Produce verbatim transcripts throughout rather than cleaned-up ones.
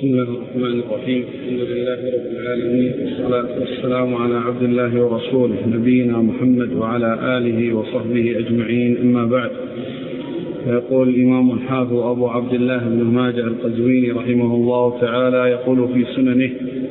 بسم الله الرحمن الرحيم. الحمد لله رب العالمين، والصلاة والسلام على عبد الله ورسوله نبينا محمد وعلى آله وصحبه أجمعين، أما بعد. فيقول الإمام الحافظ أبو عبد الله بن ماجه القزويني رحمه الله تعالى يقول في سننه: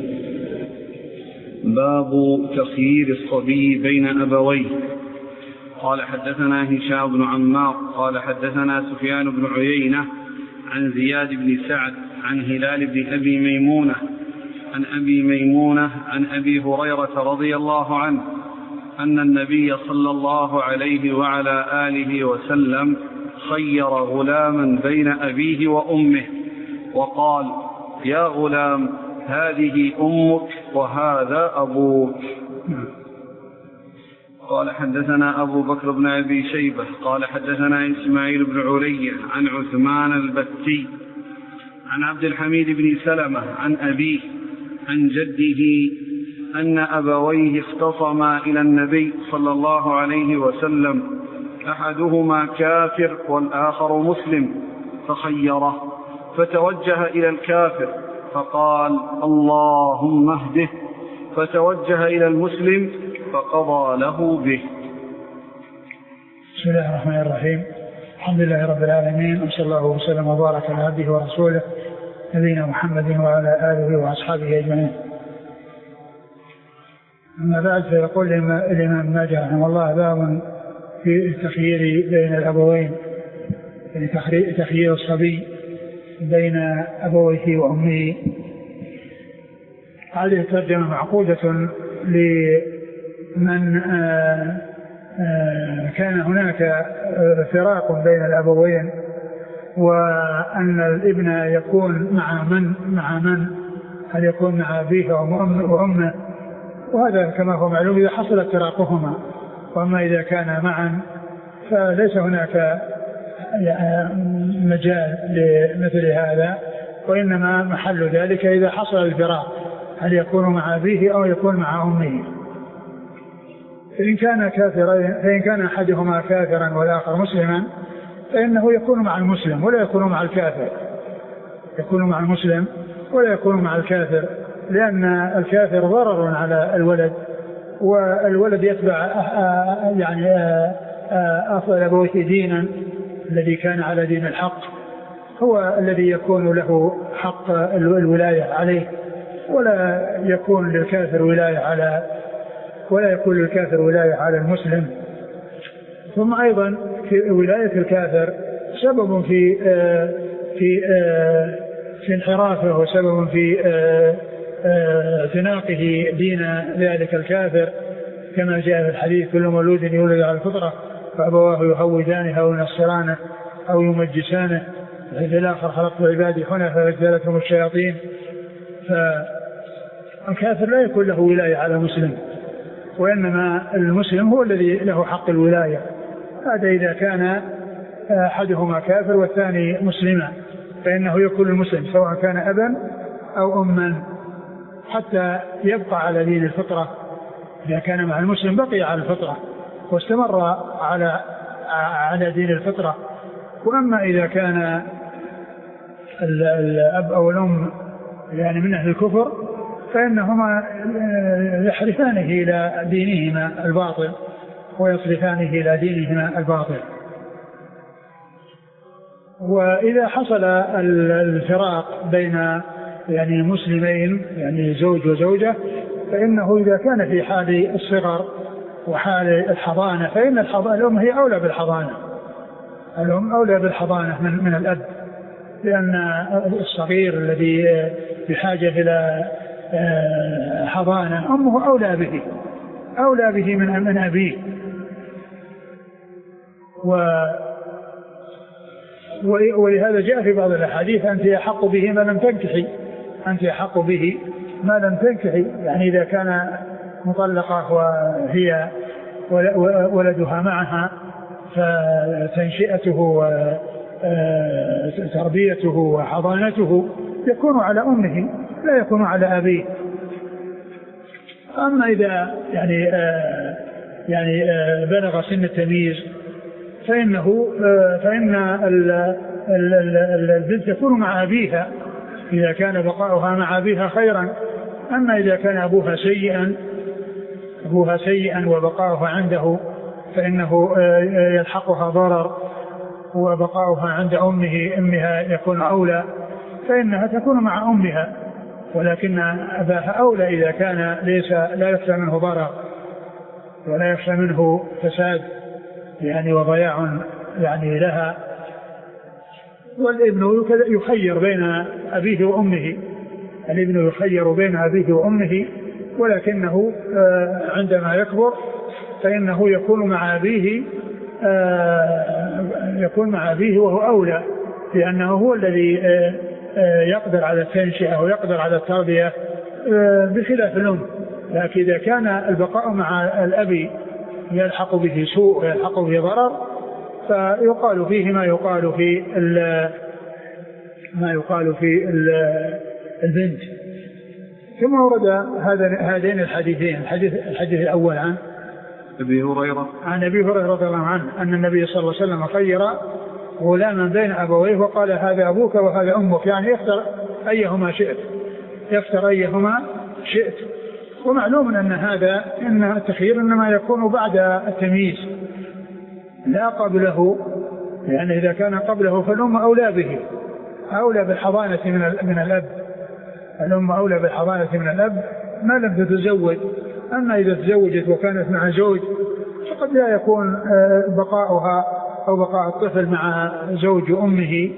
باب تخيير الصبي بين أبويه. قال حدثنا هشام بن عمار قال حدثنا سفيان بن عيينة عن زياد بن سعد عن هلال بن أبي ميمونة عن أبي ميمونة عن أبي هريرة رضي الله عنه أن النبي صلى الله عليه وعلى آله وسلم خير غلاما بين أبيه وأمه وقال: يا غلام، هذه أمك وهذا أبوك. قال حدثنا أبو بكر بن أبي شيبة قال حدثنا إسماعيل بن علي عن عثمان البتي عن عبد الحميد بن سلمة عن أبيه عن جده أن أبويه اختصما إلى النبي صلى الله عليه وسلم، أحدهما كافر والآخر مسلم، فخيره، فتوجه إلى الكافر فقال: اللهم اهده، فتوجه إلى المسلم فقضى له به. بسم الله الرحمن الرحيم. الحمد لله رب العالمين، وصلى الله وسلم وبارك على عبده ورسوله نبينا محمد وعلى آله وأصحابه أجمعين. أما بعد، فيقول الإمام ماجه رحمه الله: باب في التخيير بين الأبوين، يعني تخيير الصبي بين أبويه وأمه. هذه الترجمة معقودة لمن كان هناك فراق بين الأبوين، وأن الابن يكون مع من مع من هل يكون مع أبيه وأمه، وهذا كما هو معلوم إذا حصل فراقهما. وأما إذا كان معا فليس هناك مجال لمثل هذا، وإنما محل ذلك إذا حصل الفراق، هل يكون مع أبيه أو يكون مع أمه. فإن كان كافرين، فإن كان أحدهما كافرا والآخر مسلما، فإنه يكون مع المسلم ولا يكون مع الكافر، يكون مع المسلم ولا يكون مع الكافر، لأن الكافر ضرر على الولد، والولد يتبع يعني أفضل أبويه دينا، الذي كان على دين الحق هو الذي يكون له حق الولاية عليه، ولا يكون للكافر ولاية على ولا يكون للكافر ولاية على المسلم. ثم أيضا في ولاية الكافر سبب في في في انحرافه، وسبب في اعتناقه دين ذلك الكافر، كما جاء في الحديث: كل مولود يولد على الفطرة فأبواه يهودانه أو ينصرانه أو يمجسانه، في الآخر: خلقت عبادي حنفاء فاجتالتهم الشياطين. فالكافر لا يكون له ولاية على مسلم، وإنما المسلم هو الذي له حق الولاية. هذا إذا كان أحدهما كافر والثاني مسلما، فإنه يكون المسلم سواء كان أبا أو أما، حتى يبقى على دين الفطرة. إذا كان مع المسلم بقي على الفطرة واستمر على على دين الفطرة. وأما إذا كان الأب أو الأم يعني من أهل الكفر، فإنهما يحرفانه إلى دينهما الباطل ويصرفانه إلى دينهما الباطل. وإذا حصل الفراق بين يعني مسلمين، يعني زوج وزوجة، فإنه إذا كان في حال الصغر وحال الحضانة، فإن الحضانة الأم هي أولى بالحضانة، الأم أولى بالحضانة من, من الأب، لأن الصغير الذي بحاجة إلى حضانة أمه أولى به أولى به من, من أبيه. و ولهذا جاء في بعض الأحاديث: أنت أحق به ما لم تنكحي، أنت أحق به ما لم تنكحي، يعني إذا كان مطلقة وهي ولدها معها، فتنشئته وتربيته وحضانته يكون على أمه لا يكون على أبيه. أما إذا يعني يعني بلغ سن التمييز، فإنه فإن البنت تكون مع أبيها إذا كان بقاؤها مع أبيها خيرا. أما إذا كان أبوها سيئا أبوها سيئا وبقاؤها عنده فإنه يلحقها ضرر، وبقاؤها عند أمه أمها يكون أولى، فإنها تكون مع أمها، ولكن أباها أولى إذا كان ليس لا يخشى منه ضرر ولا يخشى منه فساد يعني وضياع يعني لها. والابن يخير بين أبيه وأمه، الابن يخير بين أبيه وأمه، ولكنه عندما يكبر فإنه يكون مع أبيه يكون مع أبيه وهو أولى، لأنه هو الذي يقدر على التنشئة ويقدر على التربية بخلاف الأم. لكن إذا كان البقاء مع الأب يلحق به سوء ويلحق به ضرر فيقال فيه ما يقال في ما يقال في البنت. ثم ورد هذين الحديثين، الحديث الحديث الأول عن أبي هريرة عن أبي هريرة رضي الله عنه أن النبي صلى الله عليه وسلم خير غلاما بين أبويه وقال هذا أبوك وهذا أمك، يعني يختر أيهما شئت يختر أيهما شئت. ومعلوم أن هذا إن التخيير إنما يكون بعد التمييز لا قبله، لأن إذا كان قبله فالأم أولى به، أولى بالحضانة من من الأب، الأم أولى بالحضانة من الأب ما لم تتزوج. أما إذا تزوجت وكانت مع زوج فقد لا يكون بقاؤها أو بقاء الطفل مع زوج أمه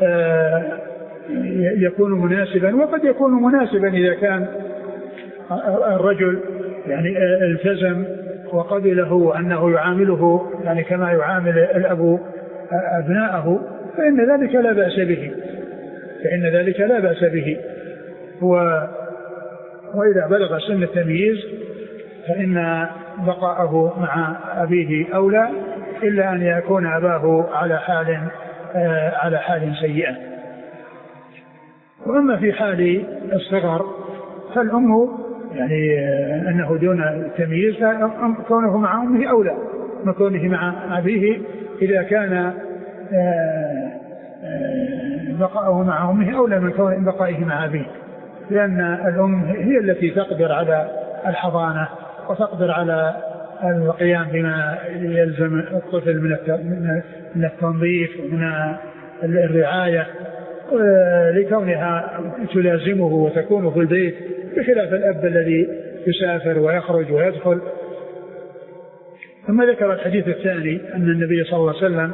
يكون مناسبا، وقد يكون مناسبا إذا كان الرجل يعني التزم وقبله أنه يعامله يعني كما يعامل الأب أبناءه، فإن ذلك لا بأس به فإن ذلك لا بأس به و وإذا بلغ سن التمييز فإن بقاءه مع أبيه أولى، إلا أن يكون أباه على حال على حال سيئة. وأما في حال الصغر فالأم يعني أنه دون التمييز كونه مع أمه أولى من كونه مع أبيه إذا كان بقاءه مع أمه أولى من كون بقائه مع أبيه، لأن الأم هي التي تقدر على الحضانة وتقدر على القيام بما يلزم الطفل من التنظيف ومن الرعاية لكونها تلازمه وتكون في البيت، بخلاف الأب الذي يسافر ويخرج ويدخل. ثم ذكر الحديث الثاني أن النبي صلى الله عليه وسلم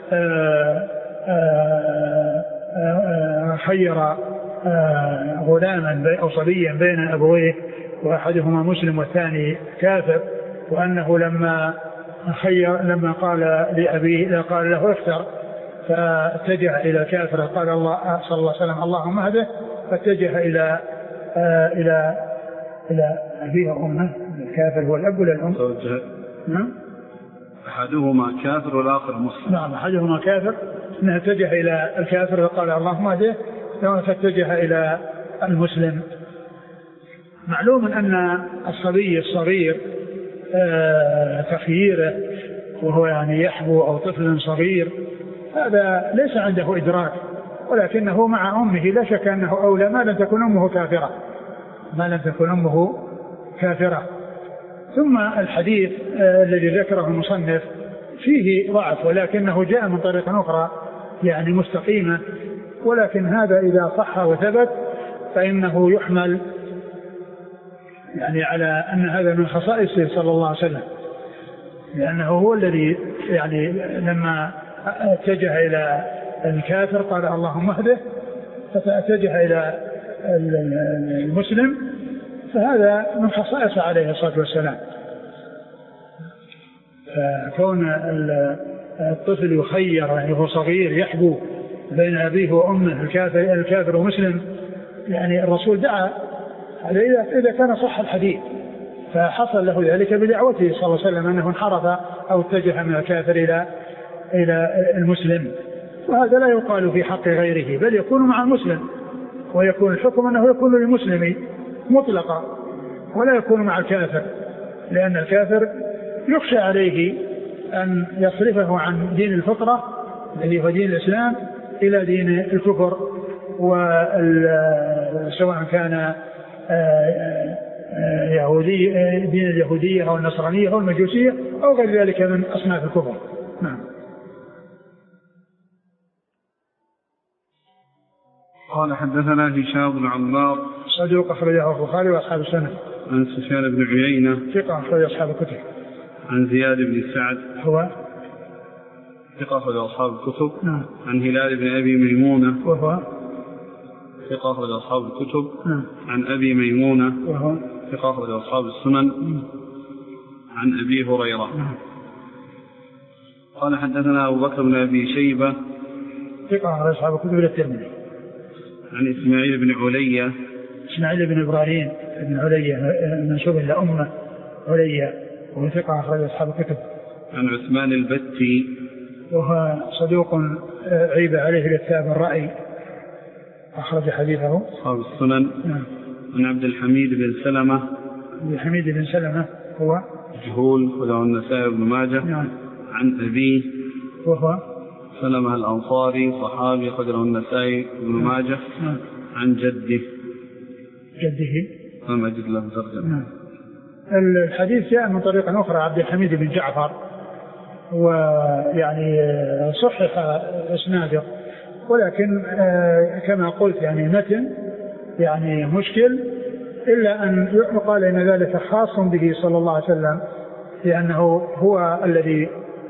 خير غلاما أو صبيا بين أبويه وأحدهما مسلم والثاني كافر، وأنه لما خير لما قال لأبيه قال له اختر فاتجه إلى الكافر قال الله صلى الله عليه وسلم اللهم اهده، فاتجه إلى آه إلى إلى أبيه وأمه. الكافر هو الأب ولا الأم؟ نعم أحدهما كافر والآخر مسلم. نعم أحدهما كافر، أنه اتجه إلى الكافر وقال اللهم اهده، ثم فاتجه إلى المسلم. معلوم أن الصبي الصغير آه تخييره وهو يعني يحبو أو طفل صغير هذا ليس عنده إدراك، ولكنه مع أمه لا شك أنه أولى ما لم تكن أمه كافرة ما لم تكن أمه كافرة. ثم الحديث آه الذي ذكره المصنف فيه ضعف، ولكنه جاء من طريق أخرى يعني مستقيمة، ولكن هذا إذا صح وثبت فإنه يحمل يعني على أن هذا من خصائصه صلى الله عليه وسلم، لأنه هو الذي يعني لما اتجه إلى الكافر قال اللهم اهده، فاتجه إلى المسلم، فهذا من خصائص عليه الصلاة والسلام. فكون الطفل يخير يعني هو صغير يحبو بين أبيه وأمه الكافر الكافر ومسلم، يعني الرسول دعا إذا كان صح الحديث، فحصل له ذلك بدعوته صلى الله عليه وسلم أنه انحرف أو اتجه من الكافر إلى إلى المسلم. وهذا لا يقال في حق غيره، بل يكون مع المسلم، ويكون الحكم أنه يكون للمسلم مطلقا ولا يكون مع الكافر، لأن الكافر يخشى عليه أن يصرفه عن دين الفطرة الذي هو دين الإسلام إلى دين الكفر، وسواء كان يهودي دين اليهودية أو النصرانية أو المجوسية أو غير ذلك من أصناف الكفر. نعم. قال حدثنا هشام بن عمار صدوق أخرجه البخاري وأصحاب السنة. عن سفيان بن عيينة ثقة أخرج أصحاب الكتب. عن زياد بن سعد هو ثقة أخرج أصحاب الكتب. نعم. عن هلال بن أبي ميمونة وهو ثقة أخرج أصحاب الكتب. نعم. عن أبي ميمونة وهو ثقة أخرج أصحاب السنن. نعم. عن أبي هريرة. نعم. قال حدثنا أبو بكر بن أبي شيبة ثقة أخرج أصحاب الكتب الترمذي. عن إسماعيل بن علية إسماعيل بن إبراهيم بن علية منسوب إلى أمه علية وهو ثقة أخرج أصحاب الكتب. عن عثمان البتي وهو صدوق عيب عليه الاكتاب الرأي أخرج حديثه أصحاب السنن. نعم. عن عبد الحميد بن سلمة عبد الحميد بن سلمة هو جهول وله النسائي بن ماجه. نعم. عن أبيه وهو سلمة الأنصاري صحابي خرجه النسائي بن ماجه. نعم. عن جده جده لم أجد له ترجمة. نعم. الحديث جاء من طريق أخرى عبد الحميد بن جعفر ويعني صحح إسناده ولكن كما قلت يعني متن يعني مشكل إلا أن يقال إن ذلك خاص به صلى الله عليه وسلم لأنه هو الذي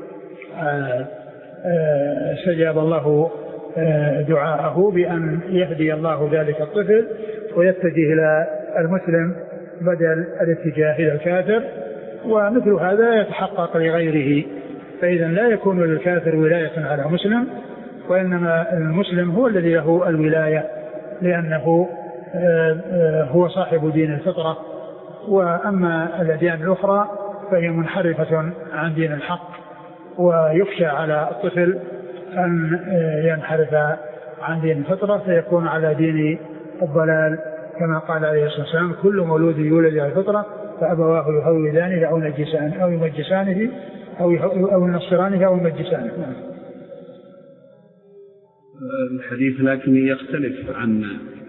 استجاب الله دعاءه بأن يهدي الله ذلك الطفل ويتجه إلى المسلم بدل الاتجاه إلى الكافر ومثل هذا يتحقق لغيره فإذا لا يكون للكافر ولاية على مسلم وإنما المسلم هو الذي له الولاية لأنه هو صاحب دين الفطرة وأما الأديان الأخرى فهي منحرفة عن دين الحق ويخشى على الطفل أن ينحرف عن دين الفطرة فيكون على دين الضلال كما قال عليه الصلاة والسلام كل مولود يولد على الفطرة فأبواه يهودانه أو ينجسانه أو يمجسانه أو أو ينصرانه أو يمجسانه. الحديث لكن يختلف عن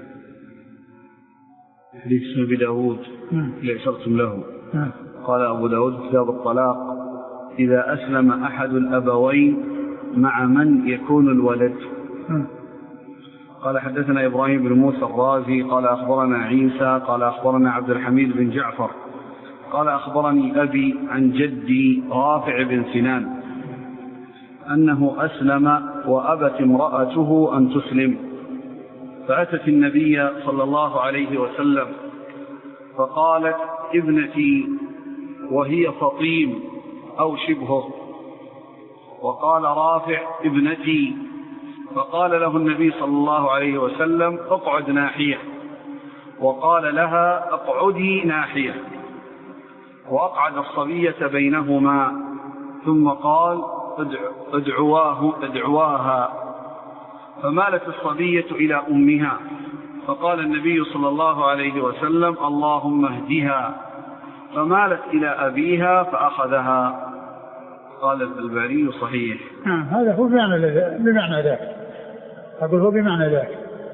حديث أبي داود اللي أشرتم له. قال أبو داود في كتاب الطلاق إذا أسلم أحد الأبوين مع من يكون الولد. قال حدثنا إبراهيم بن موسى الرازي قال أخبرنا عيسى قال أخبرنا عبد الحميد بن جعفر قال أخبرني أبي عن جدي رافع بن سنان أنه أسلم وأبت امرأته أن تسلم فأتت النبي صلى الله عليه وسلم فقالت ابنتي وهي فطيم أو شبهه وقال رافع ابنتي فقال له النبي صلى الله عليه وسلم اقعد ناحية وقال لها اقعدي ناحية وأقعد الصبية بينهما ثم قال ادعواه ادعواها فمالت الصبية إلى أمها فقال النبي صلى الله عليه وسلم اللهم اهدها فمالت إلى أبيها فأخذها. قال البلباري صحيح. نعم هذا هو بمعنى, بمعنى ذاك أقول هو بمعنى ذاك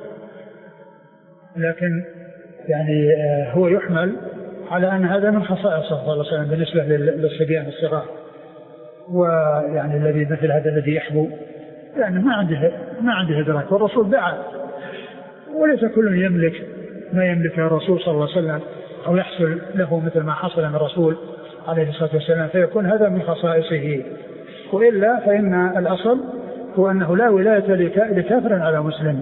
لكن يعني هو يحمل على أن هذا من خصائصه صلى الله عليه وسلم بالنسبة للصبيان الصغار ويعني الذي مثل هذا الذي يحبو يعني ما عنده ما عنده إدراك والرسول دعا وليس كل يملك ما يملكه الرسول صلى الله عليه وسلم أو يحصل له مثل ما حصل من الرسول عليه الصلاة والسلام فيكون هذا من خصائصه وإلا فإن الأصل هو أنه لا ولاية لكافر على مسلم.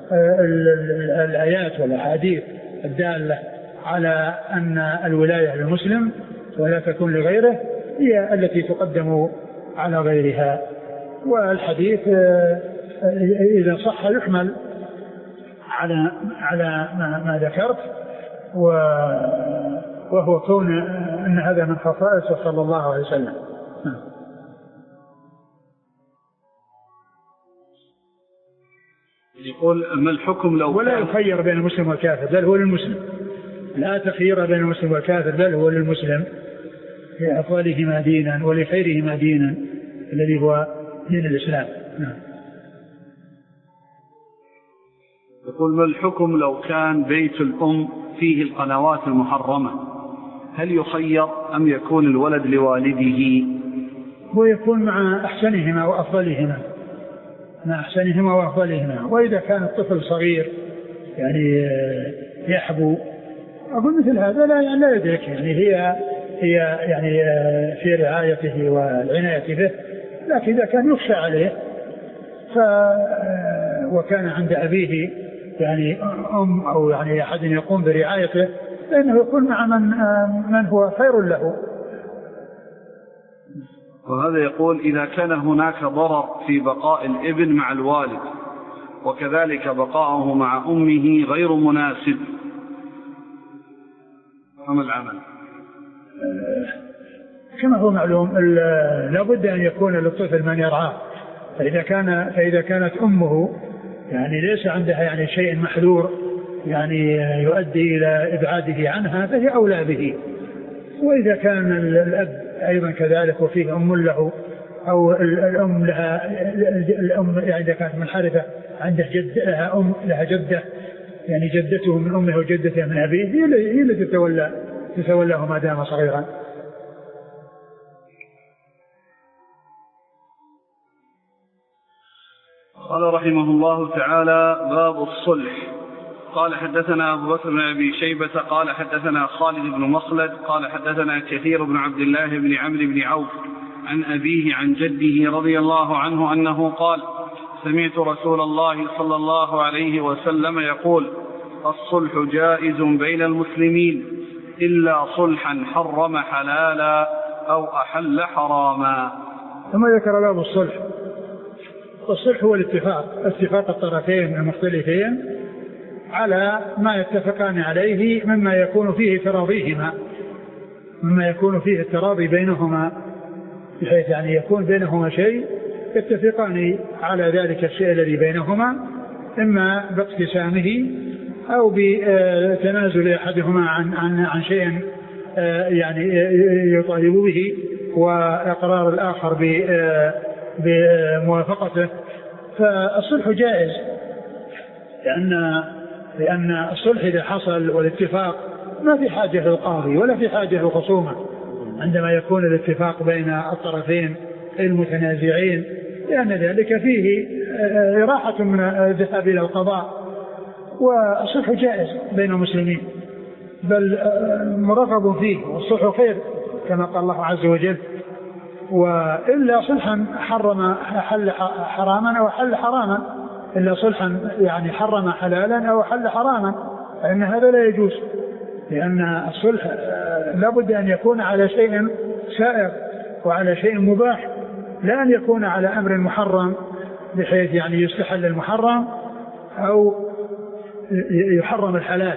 الآيات والأحاديث الدالة على أن الولاية للمسلم ولا تكون لغيره هي التي تقدم على غيرها والحديث إذا صح يحمل على على ما, ما ذكرت وهو كون أن هذا من خصائصه صلى الله عليه وسلم. يقول ما الحكم لو ولا يخير بين المسلم والكافر بل هو للمسلم لا تخير بين المسلم والكافر بل هو للمسلم لأفضلهما دينا ولخيرهما دينا الذي هو دين الإسلام. نعم. يقول ما الحكم لو كان بيت الأم فيه القنوات المحرمة، هل يخير أم يكون الولد لوالده؟ هو يكون مع أحسنهما وأفضلهما، مع أحسنهما وأفضلهما. وإذا كان الطفل صغير يعني يحبو أقول مثل هذا لا يعني لا يدرك، يعني هي هي يعني في رعايته والعناية به. لكن إذا كان يخشى عليه ف وكان عند أبيه يعني أم أو يعني أحد يقوم برعايته فإنه يكون مع من من هو خير له. وهذا يقول إذا كان هناك ضرر في بقاء الابن مع الوالد وكذلك بقاءه مع أمه غير مناسب فما العمل؟ كما هو معلوم لا بد أن يكون للطفل من يرعاه، فإذا كان فإذا كانت أمه يعني ليس عندها يعني شيء محذور يعني يؤدي إلى إبعاده عنها فهي أولى به. وإذا كان الأب أيضا كذلك وفيه أم له أو الأم لها الأم يعني إذا كانت منحرفة عنده جد لها أم لها جدة يعني جدته من أمه وجدته من أبيه هي التي تتولى تتولاه ما دام صغيرا. قال رحمه الله تعالى باب الصلح. قال حدثنا أبو بكر بن أبي شيبة قال حدثنا خالد بن مخلد قال حدثنا كثير بن عبد الله بن عمرو بن عوف عن أبيه عن جده رضي الله عنه أنه قال سمعت رسول الله صلى الله عليه وسلم يقول الصلح جائز بين المسلمين إلا صلحا حرم حلالا أو أحل حراما. ثم ذكر باب الصلح. والصلح هو الاتفاق اتفاق الطرفين المختلفين على ما يتفقان عليه مما يكون فيه تراضيهما مما يكون فيه التراضي بينهما بحيث يعني يكون بينهما شيء يتفقان على ذلك الشيء الذي بينهما إما باقتسامه أو بتنازل أحدهما عن عن عن شيء يعني يطالب به وإقرار الآخر بموافقته. فالصلح جائز لأن لأن الصلح إذا حصل والاتفاق ما في حاجة للقاضي ولا في حاجة للخصومة عندما يكون الاتفاق بين الطرفين المتنازعين، لأن ذلك فيه راحة من الذهاب إلى القضاء. والصلح جائز بين المسلمين بل مرغب فيه والصلح خير كما قال الله عز وجل وإلا صلحا حرم حل حراما أو حل حراما إلا صلحا يعني حرم حلالا أو حل حراما فإن هذا لا يجوز، لأن الصلح لابد أن يكون على شيء سائغ وعلى شيء مباح لا أن يكون على أمر محرم بحيث يعني يستحل المحرم أو يحرم الحلال،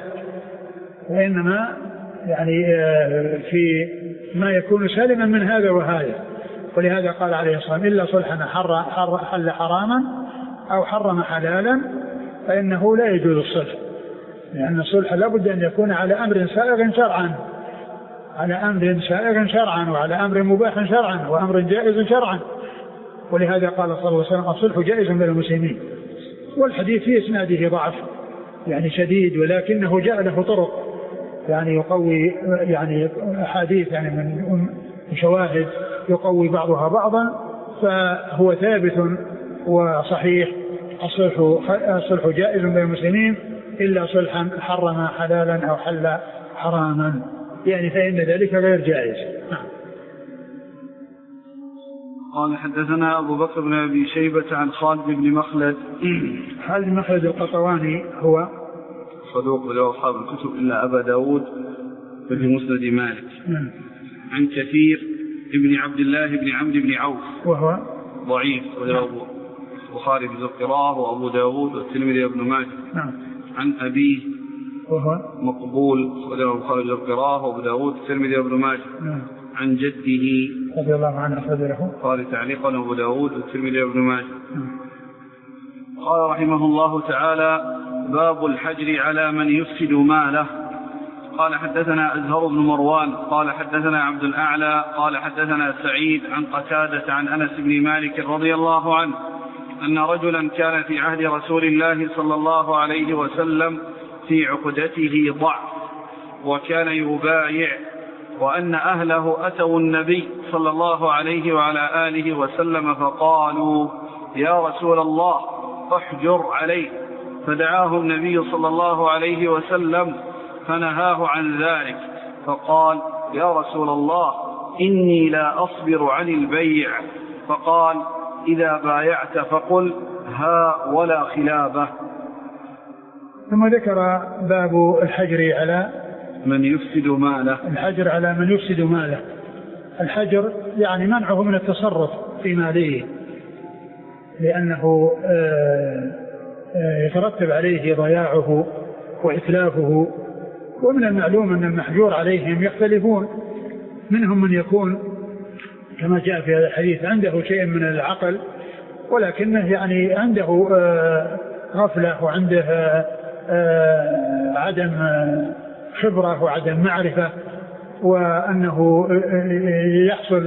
وإنما يعني في ما يكون سالما من هذا وهذا. ولهذا قال عليه الصلاة والسلام إلا صلحا حل حراما أو حرم حلالا فإنه لا يجوز الصلح، لأن الصلح لابد أن يكون على أمر سائغ شرعا على أمر سائغ شرعا وعلى أمر مباح شرعا وأمر جائز شرعا. ولهذا قال صلى الله عليه وسلم الصلح جائز بين المسلمين. والحديث في إسناده ضعف يعني شديد ولكنه جاء له طرق يعني يقوي يعني أحاديث يعني من شواهد يقوي بعضها بعضا، فهو ثابت وصحيح الصلح الصلح جائز بين المسلمين إلا صلحا حرم حلالا أو حل حراما يعني فإن ذلك غير جائز. قال حدثنا أبو بكر بن أبي شيبة عن خالد بن مخلد. خالد بن مخلد القطواني هو صدوق له أصحاب الكتب إلا أبا داود في مسند مالك. عن كثير ابن عبد الله بن عمرو بن عوف وهو ضعيف وله البخاري في القراءة وأبو داود والترمذي وابن ماجه. عن أبيه وهو مقبول وله البخاري في القراءة وأبو داود والترمذي وابن ماجه. عن جده رضي الله عنه أخرجه قال تعليقا أبو داود والترمذي وابن ماجه. قال رحمه الله تعالى باب الحجر على من يفسد ماله. قال حدثنا أزهر بن مروان قال حدثنا عبد الأعلى قال حدثنا سعيد عن قتادة عن أنس بن مالك رضي الله عنه أن رجلا كان في عهد رسول الله صلى الله عليه وسلم في عقدته ضعف وكان يبايع، وأن أهله أتوا النبي صلى الله عليه وعلى آله وسلم فقالوا يا رسول الله احجر عليه، فدعاه النبي صلى الله عليه وسلم فنهاه عن ذلك، فقال يا رسول الله إني لا أصبر عن البيع، فقال إذا بايعت فقل ها ولا خلابه. ثم ذكر باب الحجر على من يفسد ماله. الحجر على من يفسد ماله. الحجر يعني منعه من التصرف في ماله، لأنه يترتب عليه ضياعه وإتلافه. ومن المعلوم أن المحجور عليهم يختلفون، منهم من يكون كما جاء في هذا الحديث عنده شيء من العقل ولكنه يعني عنده غفلة وعنده عدم خبرة وعدم معرفة، وأنه يحصل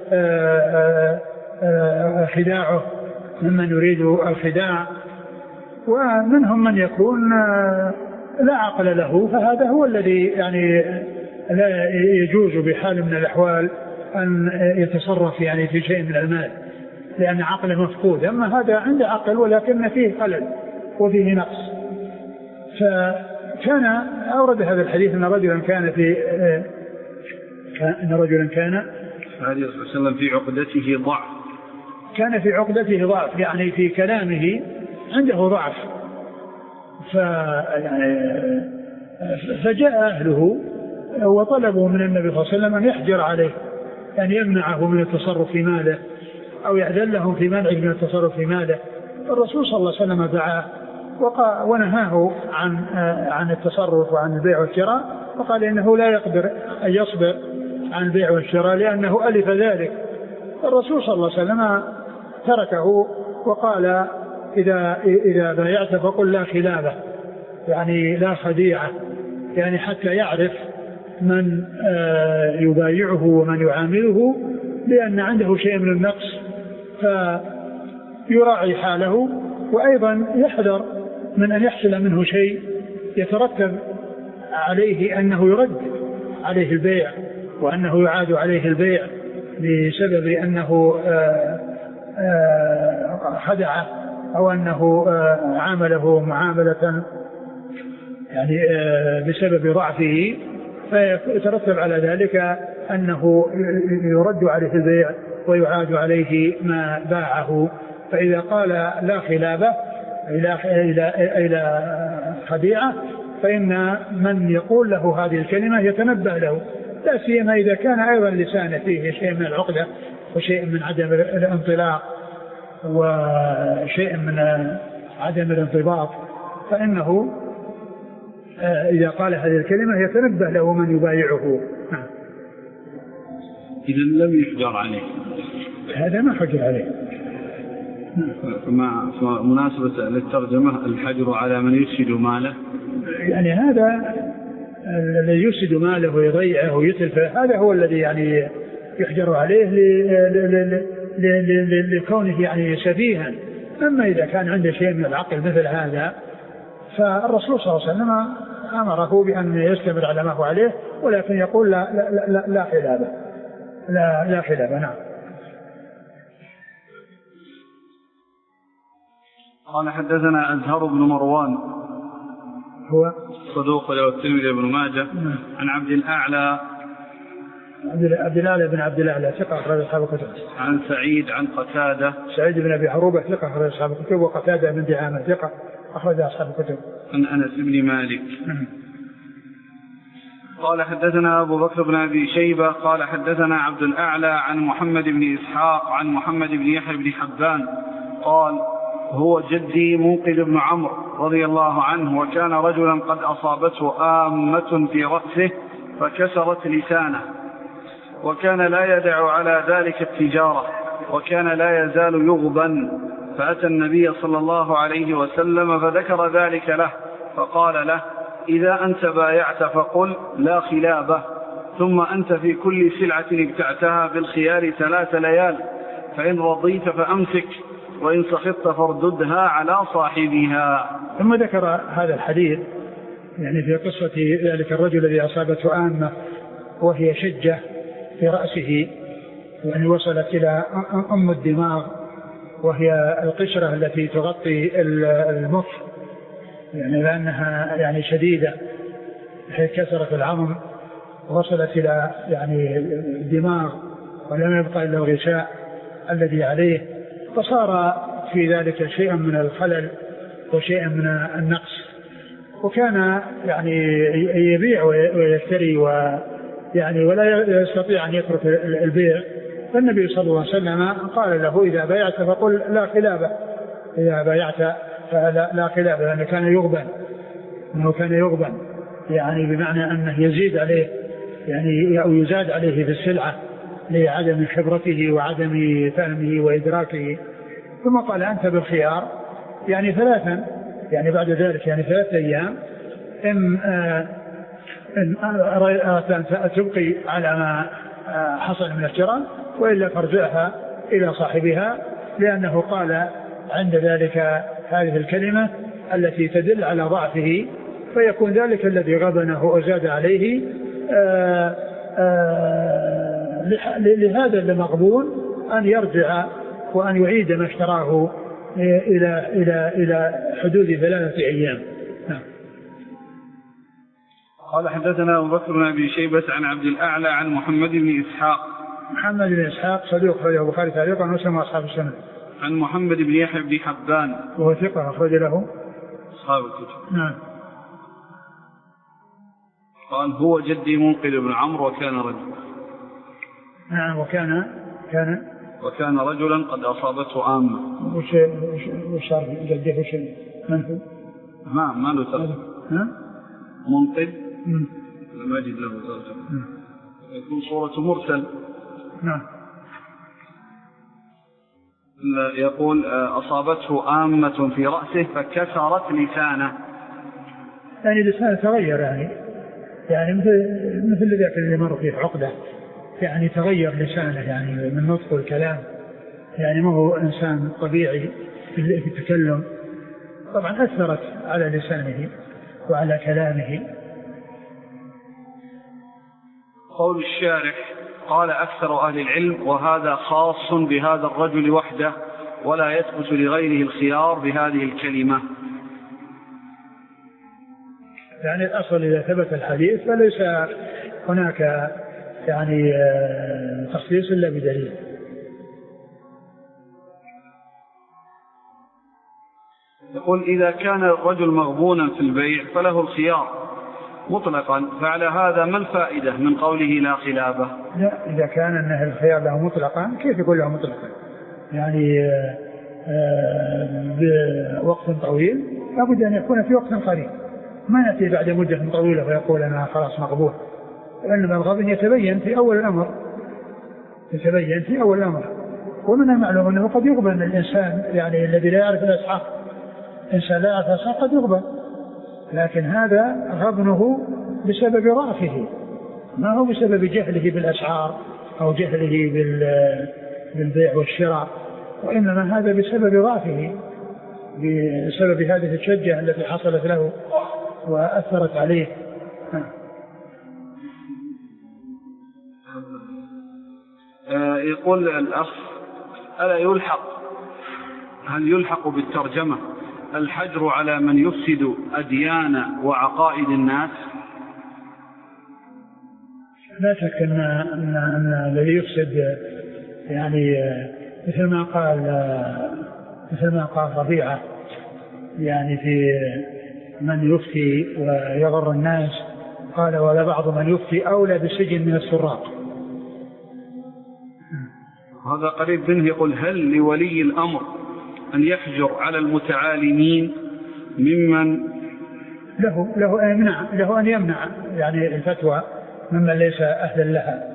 خداعه ممن يريد الخداع. ومنهم من يكون لا عقل له، فهذا هو الذي يعني لا يجوز بحال من الأحوال أن يتصرف يعني في شيء من المال لأن عقله مفقود. أما هذا عنده عقل ولكن فيه خلل وفيه نقص. فكان أورد هذا الحديث أن رجلا كان في أن رجلا كان عليه الصلاة والسلام في عقدته ضعف كان في عقدته ضعف يعني في كلامه عنده ضعف. فجاء أهله وطلبوا من النبي صلى الله عليه وسلم أن يحجر عليه، أن يمنعه من التصرف في ماله أو يأذن لهم في منعه من التصرف في ماله. الرسول صلى الله عليه وسلم دعاه ونهاه عن عن التصرف وعن البيع والشراء، وقال إنه لا يقدر أن يصبر عن البيع والشراء لأنه ألف ذلك. الرسول صلى الله عليه وسلم تركه وقال إذا إذا بايعت فقل لا خلابة، يعني لا خديعة، يعني حتى يعرف من يبايعه ومن يعامله لأن عنده شيء من النقص فيراعي حاله، وأيضا يحذر من أن يحصل منه شيء يترتب عليه أنه يرد عليه البيع وأنه يعاد عليه البيع بسبب أنه خدعه أو أنه عامله معاملة يعني بسبب ضعفه، فيترتب على ذلك أنه يرد عليه البيع ويعاد عليه ما باعه. فإذا قال لا خلابة إلى إلى خديعة فإن من يقول له هذه الكلمة يتنبه له، لا سيما إذا كان أيضا لسانه فيه شيء من العقدة وشيء من عدم الانطلاق وشيء من عدم الانضباط، فإنه إذا قال هذه الكلمة يتنبه له من يبايعه. إذا لم يحجر عليه، هذا ما حجر عليه. مع مناسبة للترجمة الحجر على من يفسد ماله، يعني هذا الذي يفسد ماله ويضيعه ويتلفه هذا هو الذي يعني يحجر عليه لكونه يعني سفيها. أما إذا كان عنده شيء من العقل مثل هذا فالرسول صلى الله عليه وسلم أمره بأن يستمر على ما هو عليه، ولكن يقول لا لا لا, لا خلابة لا لا خلابة. نعم. قال حدثنا أزهر بن مروان هو صدوق له الترمذي بن ماجه عن عبد الأعلى عبد الأعلى بن عبد الأعلى ثقة أخرج أصحاب الكتب. عن سعيد عن قتادة سعيد بن أبي عروبة ثقة أخرج أصحاب الكتب، وقتادة بن دعامة ثقة أخرج أصحاب الكتب. عن أنس بن مالك قال حدثنا أبو بكر بن أبي شيبة قال حدثنا عبد الأعلى عن محمد بن إسحاق عن محمد بن يحيى بن حبان قال هو جدي منقذ بن عمرو رضي الله عنه، وكان رجلا قد أصابته آمة في رأسه فكسرت لسانه، وكان لا يدع على ذلك التجارة، وكان لا يزال يغبن، فأتى النبي صلى الله عليه وسلم فذكر ذلك له، فقال له إذا أنت بايعت فقل لا خلابة، ثم أنت في كل سلعة ابتعتها بالخيار ثلاث ليال، فإن رضيت فأمسك وإن سخطت فارددها على صاحبها. ثم ذكر هذا الحديث يعني في قصة ذلك الرجل الذي أصابته آمة وهي شجة في رأسه، يعني وصلت إلى أم الدماغ وهي القشرة التي تغطي المخ، يعني لأنها يعني شديدة حيث كسرت العظم وصلت إلى يعني الدماغ ولم يبقى إلا الغشاء الذي عليه، فصار في ذلك شيئا من الخلل وشيئا من النقص، وكان يعني يبيع ويشتري ويعني ولا يستطيع أن يترك البيع. فالنبي صلى الله عليه وسلم قال له إذا بايعت فقل لا خلابة، إذا بايعت فلا لا خلابة، لأنه كان يغبن أنه كان يغبن يعني بمعنى أنه يزيد عليه يعني أو يزاد عليه في السلعة لعدم خبرته وعدم فهمه وإدراكه. ثم قال أنت بالخيار يعني ثلاثا، يعني بعد ذلك يعني ثلاثة أيام إن آه إن أردت أن تبقي على ما آه حصل من الشراء وإلا فارجعها إلى صاحبها، لأنه قال عند ذلك هذه الكلمة التي تدل على ضعفه، فيكون ذلك الذي غبنه وزاد عليه آآ آآ لهذا المغبون أن يرجع وأن يعيد ما اشتراه إلى إلى إلى حدود ثلاثة أيام. نعم. قال حدثنا أبو بكر بن أبي شيبة عن عبد الأعلى عن محمد بن إسحاق. محمد بن إسحاق صدوق أخرجه البخاري تعليقا ومسلم وأصحاب السنة. عن محمد بن يحيى بن حبان وهو ثقة أخرج له أصحاب الكتب. نعم. قال هو جدي منقذ بن عمرو وكان رجلا. نعم. وكان كان وكان رجلا قد أصابته آمة. وش وش صار جده وش منفذ؟ ما ما له ترجمة. ها؟ منقذ. لم أجد له ترجمة. يكون صورة مرسل. نعم. يقول أصابته آمة في رأسه فكسرت لسانه. يعني لسانه تغير يعني يعني مثل مثل ذاك اللي مر فيه عقدة، يعني تغير لسانه يعني من نطق الكلام، يعني ما هو إنسان طبيعي في التكلم، طبعا أثرت على لسانه وعلى كلامه. قول الشارح قال أكثر أهل العلم وهذا خاص بهذا الرجل وحده ولا يثبت لغيره الخيار بهذه الكلمة. يعني الأصل إذا ثبت الحديث فليس هناك يعني تخصيص إلا بدليل. يقول إذا كان الرجل مغبونا في البيع فله الخيار مطلقا، فعلى هذا ما الفائدة من قوله لا خلابة؟ لا، إذا كان أنه الخيار له مطلقا كيف يقول له مطلقا؟ يعني بوقت طويل لابد أن يكون في وقت قريب، ما نأتي بعد مدة طويلة ويقول أنا خلاص مغبون، لأن الغبن يتبين في أول الأمر يتبين في أول الأمر ومن المعلوم أنه قد يغبن الإنسان، يعني الذي لا يعرف الأسحاق، إنسان لا يعرف الأسحاق قد يغبن، لكن هذا غبنه بسبب ضعفه، ما هو بسبب جهله بالأسعار أو جهله بالبيع والشراء، وإنما هذا بسبب ضعفه، بسبب هذه الشجة التي حصلت له وأثرت عليه. يقول الأخ ألا يلحق هل يلحق بالترجمة الحجر على من يفسد أديان وعقائد الناس؟ لا شك أن, أن, أن الذي يفسد يعني مثل ما قال مثل ما قال ربيعة يعني في من يفتي ويضر الناس، قال ولا بعض من يفتي أولى بالسجن من السراق. هذا قريب منه. يقول هل لولي الأمر أن يحجر على المتعالمين ممن له له أن يمنع له أن يمنع يعني الفتوى ممن ليس أهلا لها؟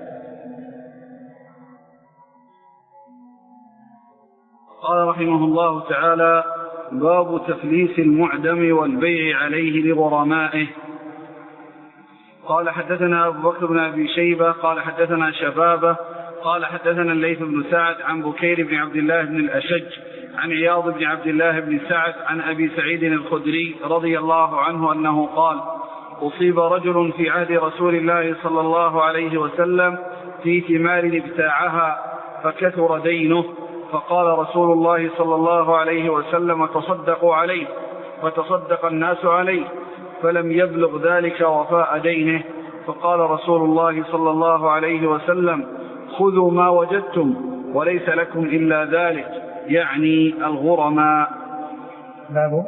قال رحمه الله تعالى باب تفليس المعدم والبيع عليه لغرمائه. قال حدثنا أبو بكر بن أبي شيبة قال حدثنا شبابة قال حدثنا الليث بن سعد عن بكير بن عبد الله بن الأشج عن عياض بن عبد الله بن سعد عن أبي سعيد الخدري رضي الله عنه أنه قال: أصيب رجل في عهد رسول الله صلى الله عليه وسلم في ثمار ابتاعها فكثر دينه، فقال رسول الله صلى الله عليه وسلم: تصدقوا عليه، فتصدق الناس عليه، فلم يبلغ ذلك وفاء دينه، فقال رسول الله صلى الله عليه وسلم: خذوا ما وجدتم وليس لكم إلا ذلك، يعني الغرماء. باب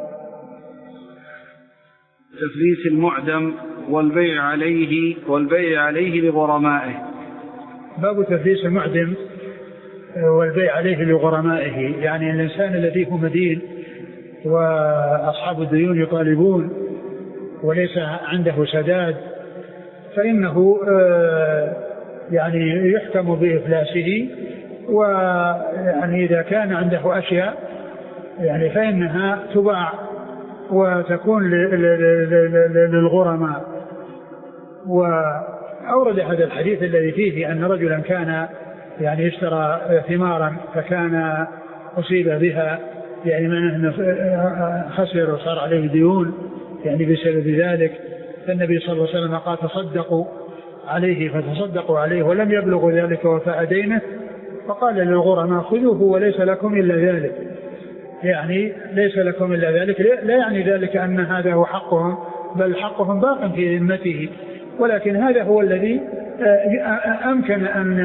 تفليس المعدم والبيع عليه والبيع عليه لغرمائه. باب تفليس المعدم والبيع عليه لغرمائه، يعني الإنسان الذي هو مدين وأصحاب الديون يطالبون وليس عنده سداد، فإنه يعني يحكم بإفلاسه، ويعني إذا كان عنده أشياء يعني فإنها تباع وتكون للغرماء. وأورد هذا الحديث الذي فيه أن رجلا كان يعني اشترى ثمارا فكان أصيب بها، يعني من خسر وصار عليه ديون يعني بسبب ذلك، فالنبي صلى الله عليه وسلم قال: تصدقوا عليه، فتصدقوا عليه ولم يبلغ ذلك وفاء دينه، فقال للغرماء: خذوه وليس لكم إلا ذلك، يعني ليس لكم إلا ذلك، لا يعني ذلك أن هذا هو حقهم، بل حقهم باق في ذمته، ولكن هذا هو الذي أمكن أن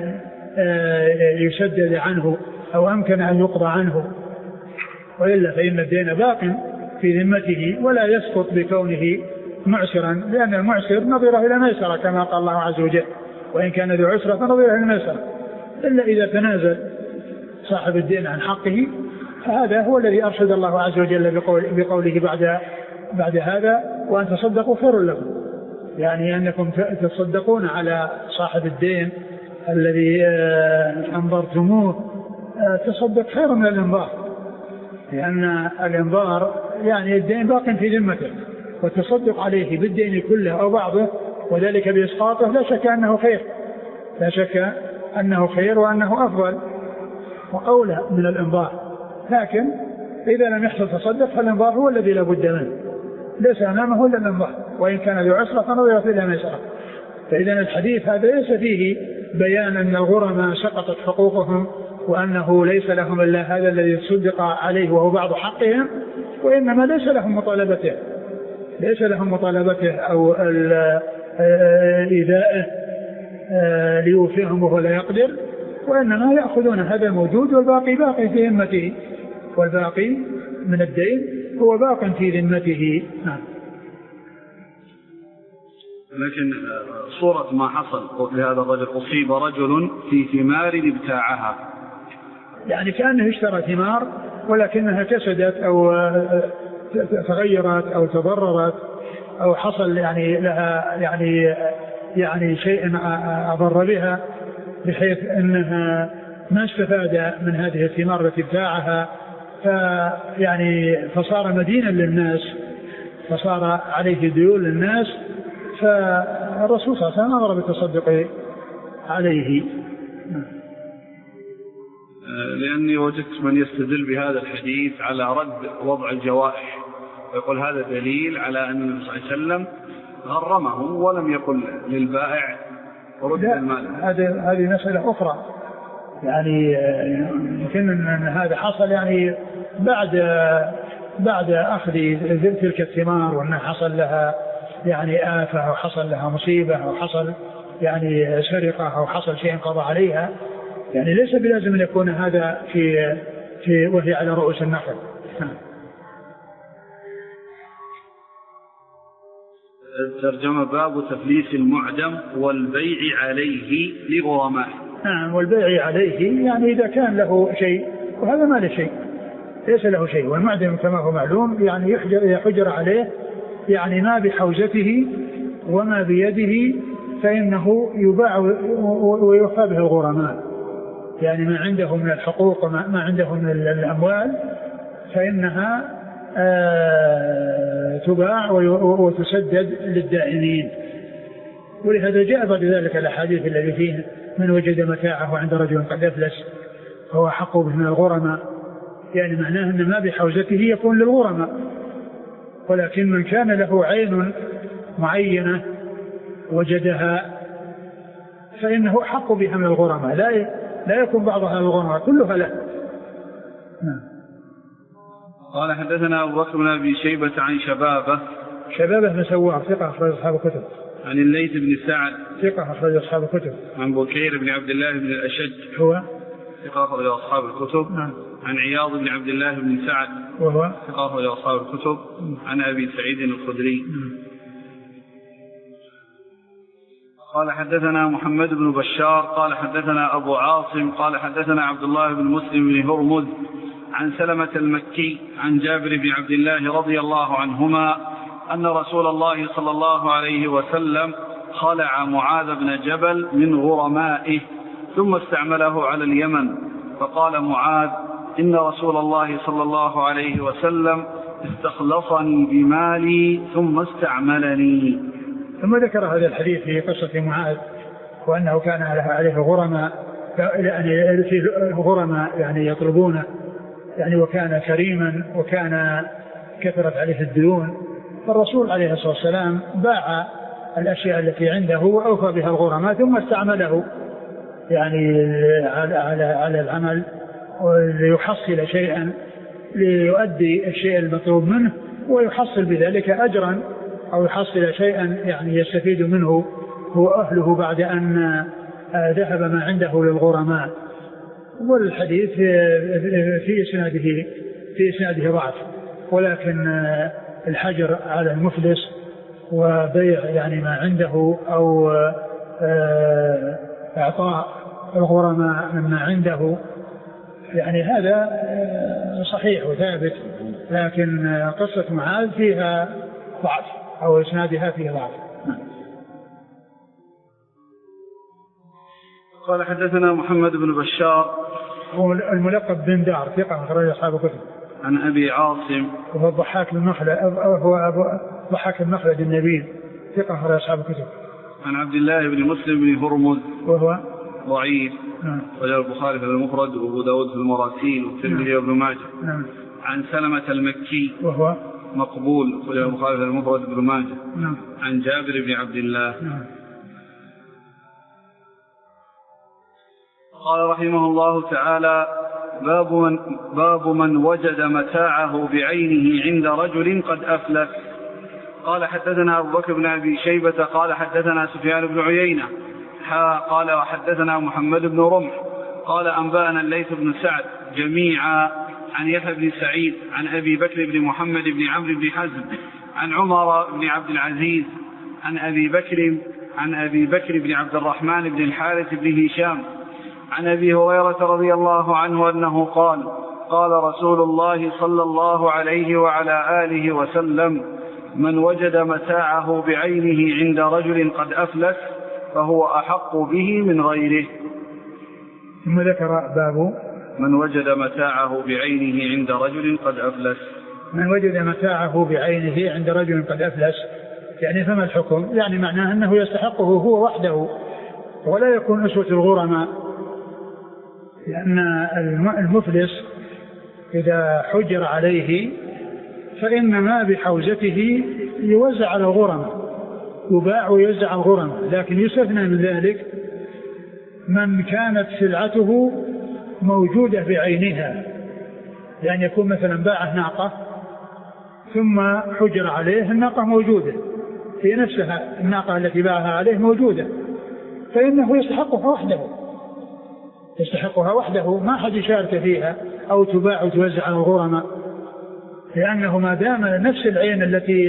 يسدد عنه أو أمكن أن يقضى عنه، وإلا فإن الدين باق في ذمته ولا يسقط بكونه معسرا، لأن المعسر نظيره إلى ميسرة كما قال الله عز وجل: وإن كان ذو عسرة فنظيره إلى ميسرة، إلا إذا تنازل صاحب الدين عن حقه، فهذا هو الذي أرشد الله عز وجل بقول بقوله بعد بعد هذا: وأن تصدقوا خير لكم، يعني أنكم تصدقون على صاحب الدين الذي أنظرتموه، تصدق خير من الإنظار، لأن الإنظار يعني الدين باق في ذمته، والتصدق عليه بالدين كله أو بعضه وذلك بإسقاطه لا شك أنه خير، لا شك أنه خير وأنه أفضل وأولى من الإنظار. لكن إذا لم يحصل تصدق فالإنظار هو الذي لا بد منه، ليس أمامه إلا الإنظار، وإن كان ذو عسرة فنظر إلى ميسرة. فإذا الحديث هذا ليس فيه بيان أن الغرماء سقطت حقوقهم وأنه ليس لهم إلا هذا الذي تصدق عليه وهو بعض حقهم، وإنما ليس لهم مطالبته ليس لهم مطالبته أو إيذائه ليوفيهم وهو لا يقدر، وإنما يأخذون هذا الموجود والباقي باقي في ذمته، والباقي من الدين هو باق في ذمته. نعم. لكن صورة ما حصل لهذا الرجل: أصيب رجل في ثمار ابتاعها، يعني كأنه اشترى ثمار ولكنها كسدت أو تغيرت أو تضررت أو حصل يعني لها يعني يعني شيء أضر بها، بحيث أنها ما استفاد من هذه الثمار التي ابتاعها، فيعني فصار مدينا للناس، فصار عليه ديون للناس، فالرسول صلى الله عليه وسلم أمر بالتصدق عليه. لأني وجدت من يستدل بهذا الحديث على رد وضع الجوائح، ويقول هذا دليل على أن النبي صلى الله عليه وسلم غرمه ولم يقل للبائع ورد المال. هذه مسألة أخرى، يعني يمكن أن هذا حصل يعني بعد بعد أخذ تلك الثمار، وأنه حصل لها يعني آفة أو حصل لها مصيبة أو حصل يعني سرقة أو حصل شيء قضى عليها، يعني ليس بلازم أن يكون هذا في في وهي على رؤوس النخل. الترجمة: باب تفليس المعدم والبيع عليه لغرمائه. نعم، والبيع عليه يعني إذا كان له شيء وهذا ما له شيء، ليس له شيء، والمعدم كما هو معلوم يعني يحجر, يحجر عليه، يعني ما بحوزته وما بيده فإنه يباع ويوفى به الغرماء، يعني ما عنده من الحقوق وما عنده من الأموال فإنها آه تباع وتسدد للدائنين. ولهذا جاء بعد ذلك الأحاديث الذي فيه: من وجد متاعه عند رجل قد أفلس فهو حقه به من الغرماء، يعني معناه أن ما بحوزته يكون للغرماء، ولكن من كان له عين معينة وجدها فإنه أحق بها من الغرماء، لا لا يكون بعضها للغرماء كلها له. نعم. قال حدثنا أبو بكر بن أبي شيبة عن شبابه شبابه بن سوار ثقة أخرج أصحاب الكتب. عن الليث بن سعد ثقة أخرج أصحاب الكتب. عن بكير بن عبد الله بن الأشج هو ثقة أخرج أصحاب الكتب. نعم. عن عياض بن عبد الله بن سعد وهو ثقة أخرج أصحاب الكتب. عن أبي سعيد الخدري. قال حدثنا محمد بن بشار قال حدثنا أبو عاصم قال حدثنا عبد الله بن مسلم بن هرمز عن سلمة المكي عن جابر بن عبد الله رضي الله عنهما أن رسول الله صلى الله عليه وسلم خلع معاذ بن جبل من غرمائه ثم استعمله على اليمن، فقال معاذ: إن رسول الله صلى الله عليه وسلم استخلصني بمالي ثم استعملني. ثم ذكر هذا الحديث في قصة معاذ وأنه كان عليه غرماء، يعني في غرماء يعني يطلبونه يعني، وكان كريما وكان كثرت عليه الديون، فالرسول عليه الصلاة والسلام باع الأشياء التي عنده وأوفى بها الغرماء ثم استعمله يعني على على على العمل ليحصل شيئا ليؤدي الشيء المطلوب منه ويحصل بذلك أجرا أو يحصل شيئا يعني يستفيد منه هو أهله بعد أن ذهب ما عنده للغرماء. والحديث في إسناده في إسناده ضعف، ولكن الحجر على المفلس وبيع يعني ما عنده أو إعطاء الغرماء مما عنده يعني هذا صحيح وثابت، لكن قصة معاذ فيها ضعف أو إسنادها فيها ضعف. قال حدثنا محمد بن بشار هو الملقب بن دار ثقة أخرج أصحاب الكتب. عن أبي عاصم وهو الضحاك المخلد هو أبو ضحاك المخلد النبيل ثقة أخرج أصحاب الكتب. عن عبد الله بن مسلم بن هرمز وهو ضعيف وجاء البخاري في المفرد وأبو داود في المراسيل والترمذي وابن ماجه. نعم. عن سلمة المكي وهو مقبول وجاء البخاري في المفرد وابن ماجه. نعم. عن جابر بن عبد الله. نعم. قال رحمه الله تعالى: باب من, باب من وجد متاعه بعينه عند رجل قد أفلس. قال حدثنا أبو بكر بن أبي شيبة قال حدثنا سفيان بن عيينة قال وحدثنا محمد بن رمح قال أنبأنا الليث بن سعد جميعا عن يحيى بن سعيد عن أبي بكر بن محمد بن عمرو بن حزم عن عمر بن عبد العزيز عن أبي بكر عن أبي بكر بن عبد الرحمن بن الحارث بن هشام عن أبي هريرة رضي الله عنه أنه قال: قال رسول الله صلى الله عليه وعلى آله وسلم: من وجد متاعه بعينه عند رجل قد أفلس فهو أحق به من غيره. ثم ذكر باب من وجد متاعه بعينه عند رجل قد أفلس. من وجد متاعه بعينه عند رجل قد أفلس يعني فما الحكم؟ يعني معناه أنه يستحقه هو وحده ولا يكون أسوة الغرماء، لأن المفلس إذا حجر عليه فإن ما بحوزته يوزع على الغرماء، يباع ويوزع على الغرماء، لكن يستثنى من ذلك من كانت سلعته موجودة بعينها، يعني يكون مثلا باعه ناقة ثم حجر عليه، الناقة موجودة في نفسها، الناقة التي باعها عليه موجودة، فإنه يستحقها وحده يستحقها وحده ما حد يشارك فيها أو تباع وتوزع على الغرماء، لأنه ما دام نفس العين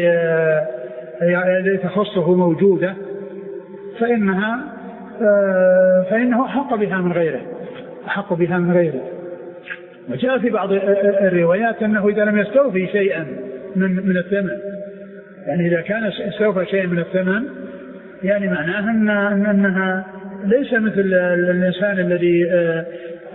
التي تخصه موجودة فإنها فإنه أحق بها من غيره أحق بها من غيره. وجاء في بعض الروايات أنه إذا لم يستوفي شيئا من من الثمن، يعني إذا كان استوفى شيئا من الثمن يعني معناها أن أنها ليس مثل الإنسان الذي آآ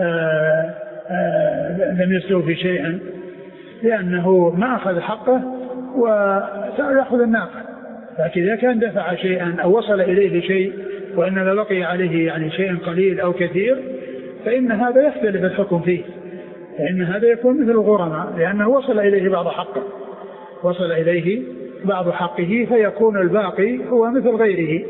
آآ لم يستوفي شيئا، لأنه ما أخذ حقه ويأخذ الناقة، لكن إذا كان دفع شيئا أو وصل إليه شيء وإنما بقي عليه يعني شيء قليل أو كثير فإن هذا يختلف الحكم فيه، فإن هذا يكون مثل الغرماء لأنه وصل إليه بعض حقه وصل إليه بعض حقه فيكون الباقي هو مثل غيره.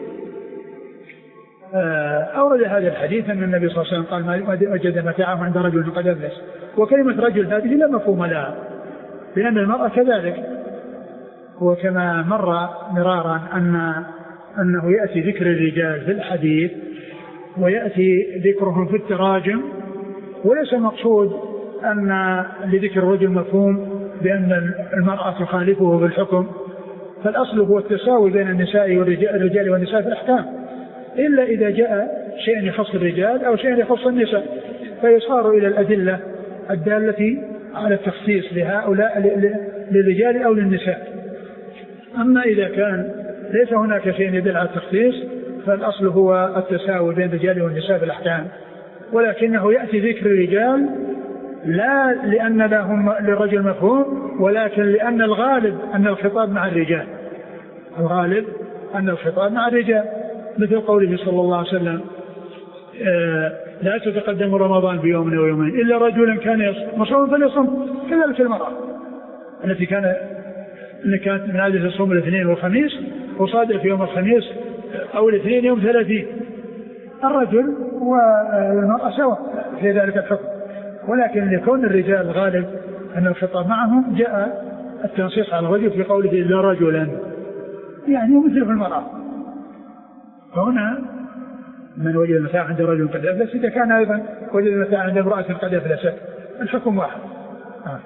أورد هذا الحديث أن النبي صلى الله عليه وسلم قال ما وجد متاعه عند رجل قد أفلس، وكلمة رجل هذه لا مفهوم لها لأن المرأة كذلك. وكما مر مرارا أن أنه يأتي ذكر الرجال في الحديث ويأتي ذكرهم في التراجم، وليس مقصود أن لذكر الرجل مفهوم بأن المرأة تخالفه بالحكم، فالأصل هو التساوي بين النساء والرجال والنساء في الأحكام، إلا إذا جاء شيء يخص الرجال أو شيء يخص النساء فيصار إلى الأدلة الدالة على التخصيص لهؤلاء للرجال أو للنساء. أما إذا كان ليس هناك شيء يدل على التخصيص فالأصل هو التساوي بين الرجال والنساء في الأحكام، ولكنه يأتي ذكر الرجال لا لأن لهم للرجل مفهوم، ولكن لأن الغالب أن الخطاب مع الرجال، الغالب أن الخطاب مع الرجال، مثل قوله صلى الله عليه وسلم آه لا تتقدم رمضان بيوم أو يومين إلا رجلا كان مصوم فليصم. كذلك المرأة التي كان اللي كانت من عادة تصوم الاثنين والخميس وصادف يوم الخميس أو الاثنين يوم ثلاثين، الرجل والمرأة سواء في ذلك الحكم، ولكن لكون الرجال غالب أن الخطاب معهم جاء التنصيص على الرجل في قوله إلا رجلا، يعني مثل في المرأة. فهنا من وجد المتاع عند رجل قد أفلس إذا كان أيضا وجد المتاع عند امرأة قد أفلست الحكم واحد. آه.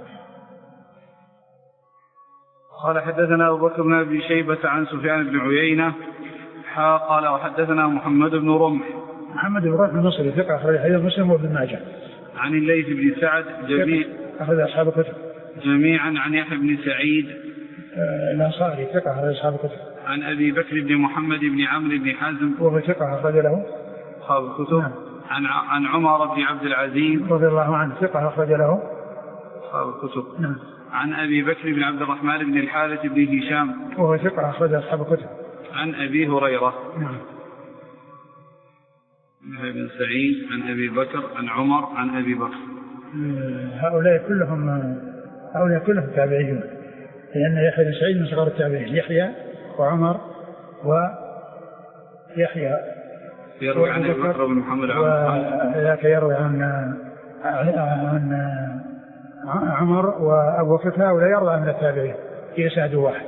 قال حدثنا أبو بكر بن أبي شيبة عن سفيان بن عيينة حا قال وحدثنا محمد بن رمح محمد بن رمح المصري ثقة أخرج حديث مسلم وابن ماجه. عن الليث بن سعد جميع أخرج أصحاب الكتب جميعا. عن يحيى بن سعيد الأنصاري ثقة أخرج أصحاب الكتب. عن أبي بكر بن محمد بن عمرو بن حزم وهو ثقة أخرج له أصحاب الكتب. نعم. عن عن عمر بن عبد العزيز رضي الله عنه ثقة أخرج له أصحاب الكتب. نعم. عن أبي بكر بن عبد الرحمن بن الحارث بن هشام وهو ثقة أخرج أصحاب الكتب. عن أبي هريرة. نعم. يحيى بن سعيد عن أبي بكر عن عمر عن أبي بكر. هؤلاء كلهم هؤلاء كلهم تابعيون، لأن يحيى بن سعيد من صغار التابعين، يحيى وعمر ويحيى يروي عن أبي بكر بن محمد وذاك يروي عن عن عمر وأبو بكر، هؤلاء يروي عن التابعين في إسناد واحد.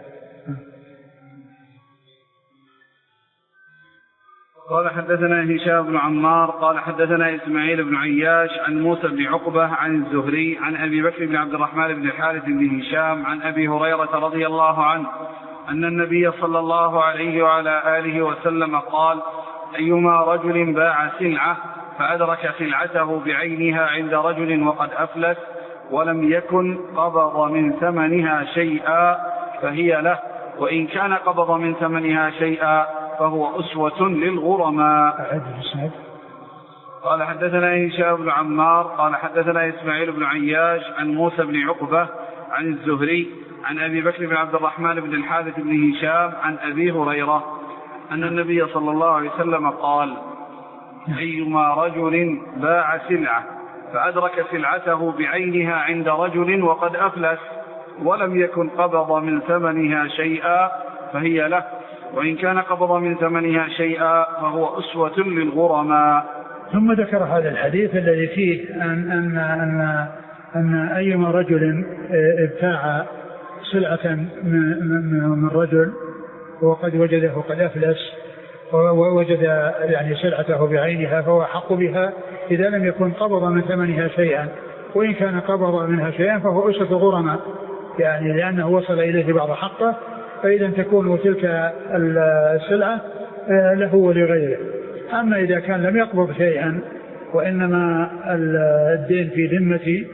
قال حدثنا هشام بن عمار قال حدثنا إسماعيل بن عياش عن موسى بن عقبة عن الزهري عن أبي بكر بن عبد الرحمن بن الحارث بن هشام عن أبي هريرة رضي الله عنه أن النبي صلى الله عليه وعلى آله وسلم قال أيما رجل باع سلعة فأدرك سلعته بعينها عند رجل وقد أفلس ولم يكن قبض من ثمنها شيئا فهي له، وإن كان قبض من ثمنها شيئا فهو أسوة للغرماء. قال حدثنا هشام بن عمار قال حدثنا إسماعيل بن عياش عن موسى بن عقبة عن الزهري عن أبي بكر بن عبد الرحمن بن الحارث بن هشام عن أبي هريرة أن النبي صلى الله عليه وسلم قال أيما رجل باع سلعة فأدرك سلعته بعينها عند رجل وقد أفلس ولم يكن قبض من ثمنها شيئا فهي له، وإن كان قبض من ثمنها شيئا فهو أسوة للغرماء. ثم ذكر هذا الحديث الذي فيه أن, أن, أن, أن أيما رجل ابتاع سلعة من رجل وقد وجده قد أفلس ووجد يعني سلعته بعينها فهو حق بها إذا لم يكن قبض من ثمنها شيئا، وإن كان قبض منها شيئا فهو أسوة الغرماء، يعني لأنه وصل إليه بعض حقه، فإذا تكون تلك السلعة له ولغيره. أما إذا كان لم يقبض شيئا وإنما الدين في ذمة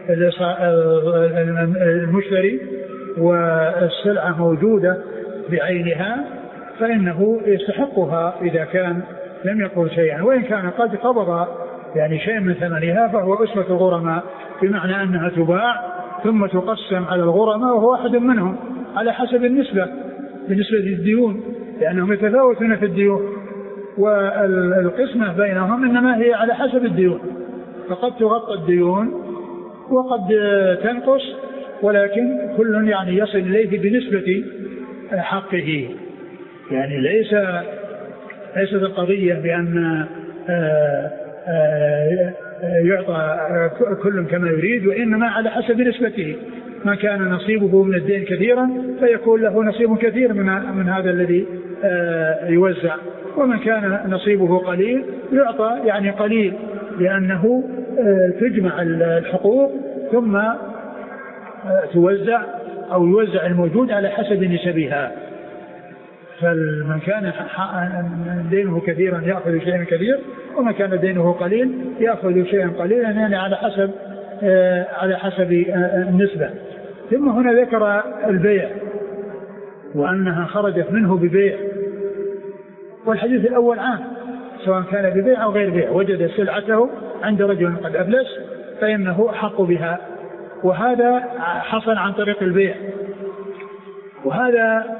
المشتري والسلعة موجودة بعينها فإنه يستحقها إذا كان لم يقبض شيئا، وإن كان قد قبض يعني شيء من ثمنها فهو أسوة الغرماء، بمعنى أنها تباع ثم تقسم على الغرماء وهو واحد منهم على حسب النسبة بالنسبة للديون، لأنهم يتفاوتون في الديون، والقسمة بينهم إنما هي على حسب الديون، فقد تغطى الديون وقد تنقص، ولكن كل يعني يصل إليه بنسبة حقه. يعني ليس ليست القضية بأن يعطى كل كما يريد، وإنما على حسب نسبته. من كان نصيبه من الدين كثيرا فيكون له نصيب كثير من من هذا الذي يوزع، ومن كان نصيبه قليل يعطى يعني قليل، لأنه تجمع الحقوق ثم توزع أو يوزع الموجود على حسب نسبها. فمن كان دينه كثيرا يأخذ شيئا كثير، ومن كان دينه قليل يأخذ شيئا قليلا، يعني على حسب على حسب النسبة. ثم هنا ذكر البيع وأنها خرجت منه ببيع، والحديث الأول عام سواء كان ببيع أو غير بيع. وجد سلعته عند رجل قد أفلس فإنه أحق بها، وهذا حصل عن طريق البيع. وهذا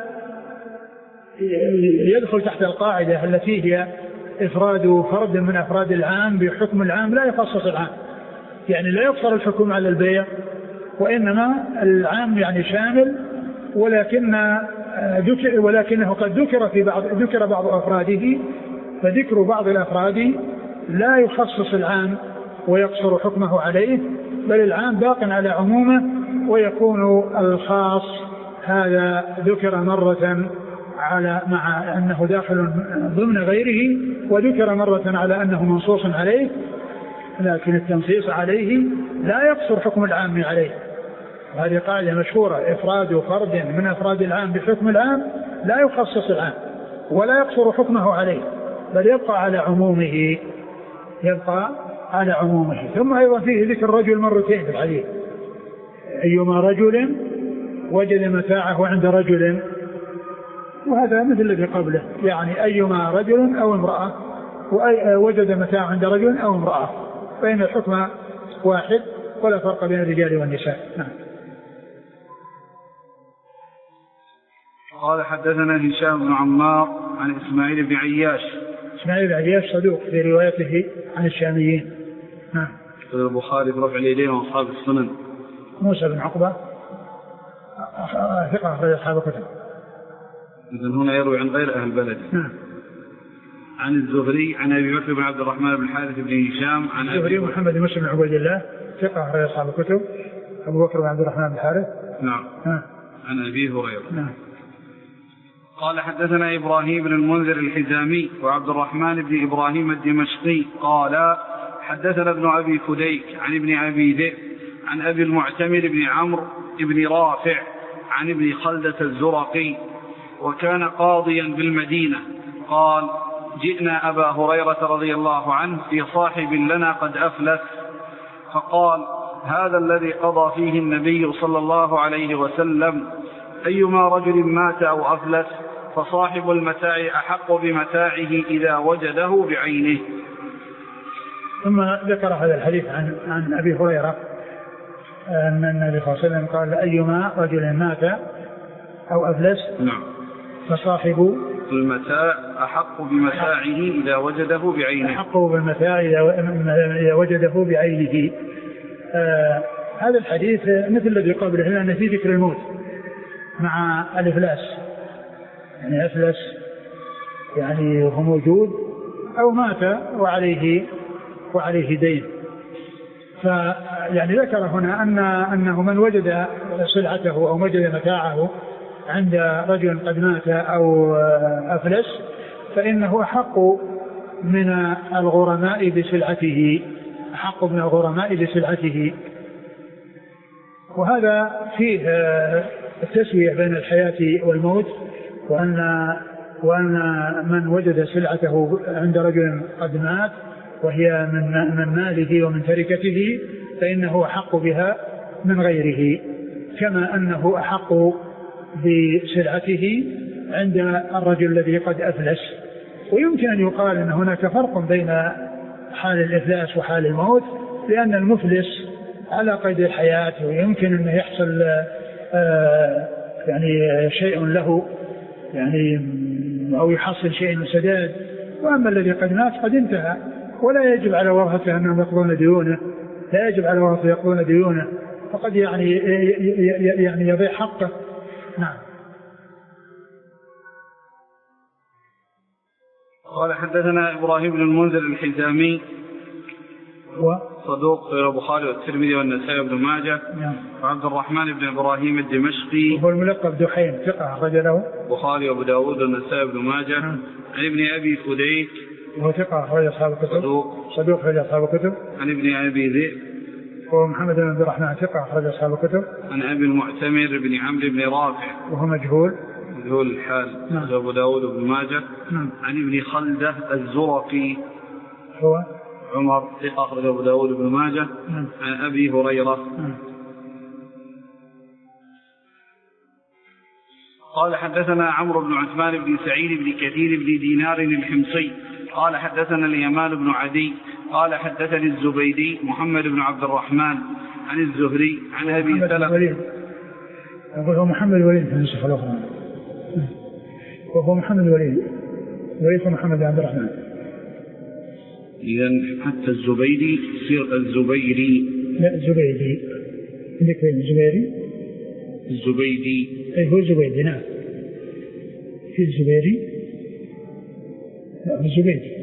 يدخل تحت القاعدة التي هي إفراد فرد من أفراد العام بحكم العام لا يخصص العام، يعني لا يقصر الحكم على البيع، وإنما العام يعني شامل، ولكن ولكنه قد ذكر في بعض ذكر بعض أفراده، فذكر بعض الأفراد لا يخصص العام ويقصر حكمه عليه، بل العام باق على عمومه، ويكون الخاص هذا ذكر مرة على مع أنه داخل ضمن غيره، وذكر مرة على أنه منصوص عليه، لكن التنصيص عليه لا يقصر حكم العام عليه. وهذه قاعدة مشهورة: إفراد فرد من أفراد العام بحكم العام لا يخصص العام ولا يقصر حكمه عليه، بل يبقى على عمومه يبقى على عمومه. ثم أيضا فيه ذكر الرجل مرتين في الحديث: أيما رجل وجد متاعه عند رجل، وهذا مثل الذي قبله، يعني أيما رجل أو امرأة وجد متاع عند رجل أو امرأة، فإن الحكم واحد ولا فرق بين الرجال والنساء. نعم. قال حدثنا هشام بن عمار عن إسماعيل بن عياش. إسماعيل بن عياش صدوق في روايته عن الشاميين. نعم. البخاري برفع اليدين وأصحاب السنن. موسى بن عقبة ثقة أخرج أصحاب الكتب. إذن هنا يروي عن غير أهل البلد. نعم. عن الزهري عن أبي بكر بن عبد الرحمن بن الحارث بن هشام عن الزهري محمد بن مسلم بن عبيد الله ثقة أخرج أصحاب الكتب. أبو بكر بن عبد الرحمن بن الحارث. نعم. نعم. عن أبي هريرة. نعم. قال حدثنا إبراهيم بن المنذر الحزامي وعبد الرحمن بن إبراهيم الدمشقي قال حدثنا ابن أبي فديك عن ابن أبي ذئب عن أبي المعتمر بن عمرو بن رافع عن ابن خلدة الزرقي وكان قاضيا بالمدينة قال: جئنا أبا هريرة رضي الله عنه في صاحب لنا قد أفلس، فقال: هذا الذي قضى فيه النبي صلى الله عليه وسلم: أيما رجل مات أو أفلس فصاحب المتاع أحق بمتاعه إذا وجده بعينه. ثم ذكر هذا الحديث عن, عن أبي هريرة أن النبي صلى الله عليه وسلم قال: أيما رجل مات أو أفلس نعم فصاحب المتاع أحق بمتاعه إذا وجده بعينه. أحق بالمتاع إذا وجده بعينه. آه هذا الحديث مثل الذي قبله، لأن فيه ذكر الموت مع الإفلاس، يعني أفلس يعني هو موجود أو مات وعليه وعليه دين. فيعني ذكر هنا أن أنه من وجد سلعته أو وجد متاعه عند رجل قد مات أو أفلس فإنه أحق من الغرماء بسلعته أحق من الغرماء بسلعته. وهذا فيه التسوية بين الحياة والموت، وأن وأن من وجد سلعته عند رجل قد مات وهي من من ماله ومن تركته فإنه أحق بها من غيره، كما أنه أحق بسلعته عند الرجل الذي قد أفلس. ويمكن أن يقال أن هناك فرق بين حال الإفلاس وحال الموت، لأن المفلس على قيد الحياة ويمكن أن يحصل آه يعني شيء له يعني أو يحصل شيء من سداد، وأما الذي قد مات قد انتهى ولا يجب على ورثته أنهم يقضون ديونه لا يجب على الورثة يقضون ديونه، فقد يعني يعني يضيع حقه. نعم. قال حدثنا إبراهيم بن المنذر الحزامي و صدوق في البخاري والترمذي والنسائي وابن ماجه. نعم. وعبد الرحمن بن إبراهيم الدمشقي هو الملقب دحيم ثقة أخرج له البخاري وأبو داود والنسائي وابن ماجه. نعم. عن ابن أبي فديك وهو ثقة أخرج أصحاب الكتب صدوق صدوق أخرج أصحاب الكتب. عن ابن أبي ذئب وهو محمد بن عبد الرحمن ثقة أخرج أصحاب الكتب. عن أبي المعتمر بن عمرو بن رافع وهو مجهول مجهول الحال. نعم. أبو داود وابن ماجه. نعم. عن ابن خلدة الزرقي هو عمر ثقة أخرج أبو داود وابن ماجه. نعم. عن أبي هريرة. نعم. قال حدثنا عمرو بن عثمان بن سعيد بن كثير بن دينار الحمصي قال حدثنا اليمان بن عدي قال حدثني الزبيدي محمد بن عبد الرحمن عن الزهري عن أبي سلمة. وهو محمد الوليد في النسخة الأخرى، وهو محمد الوليد وليس محمد بن عبد الرحمن. إذن حتى الزبيدي يصير الزبيري. لا الزبيدي عندك الزبيري الزبيدي أي هو الزبيدي. نعم في الزبيري. لا الزبيدي.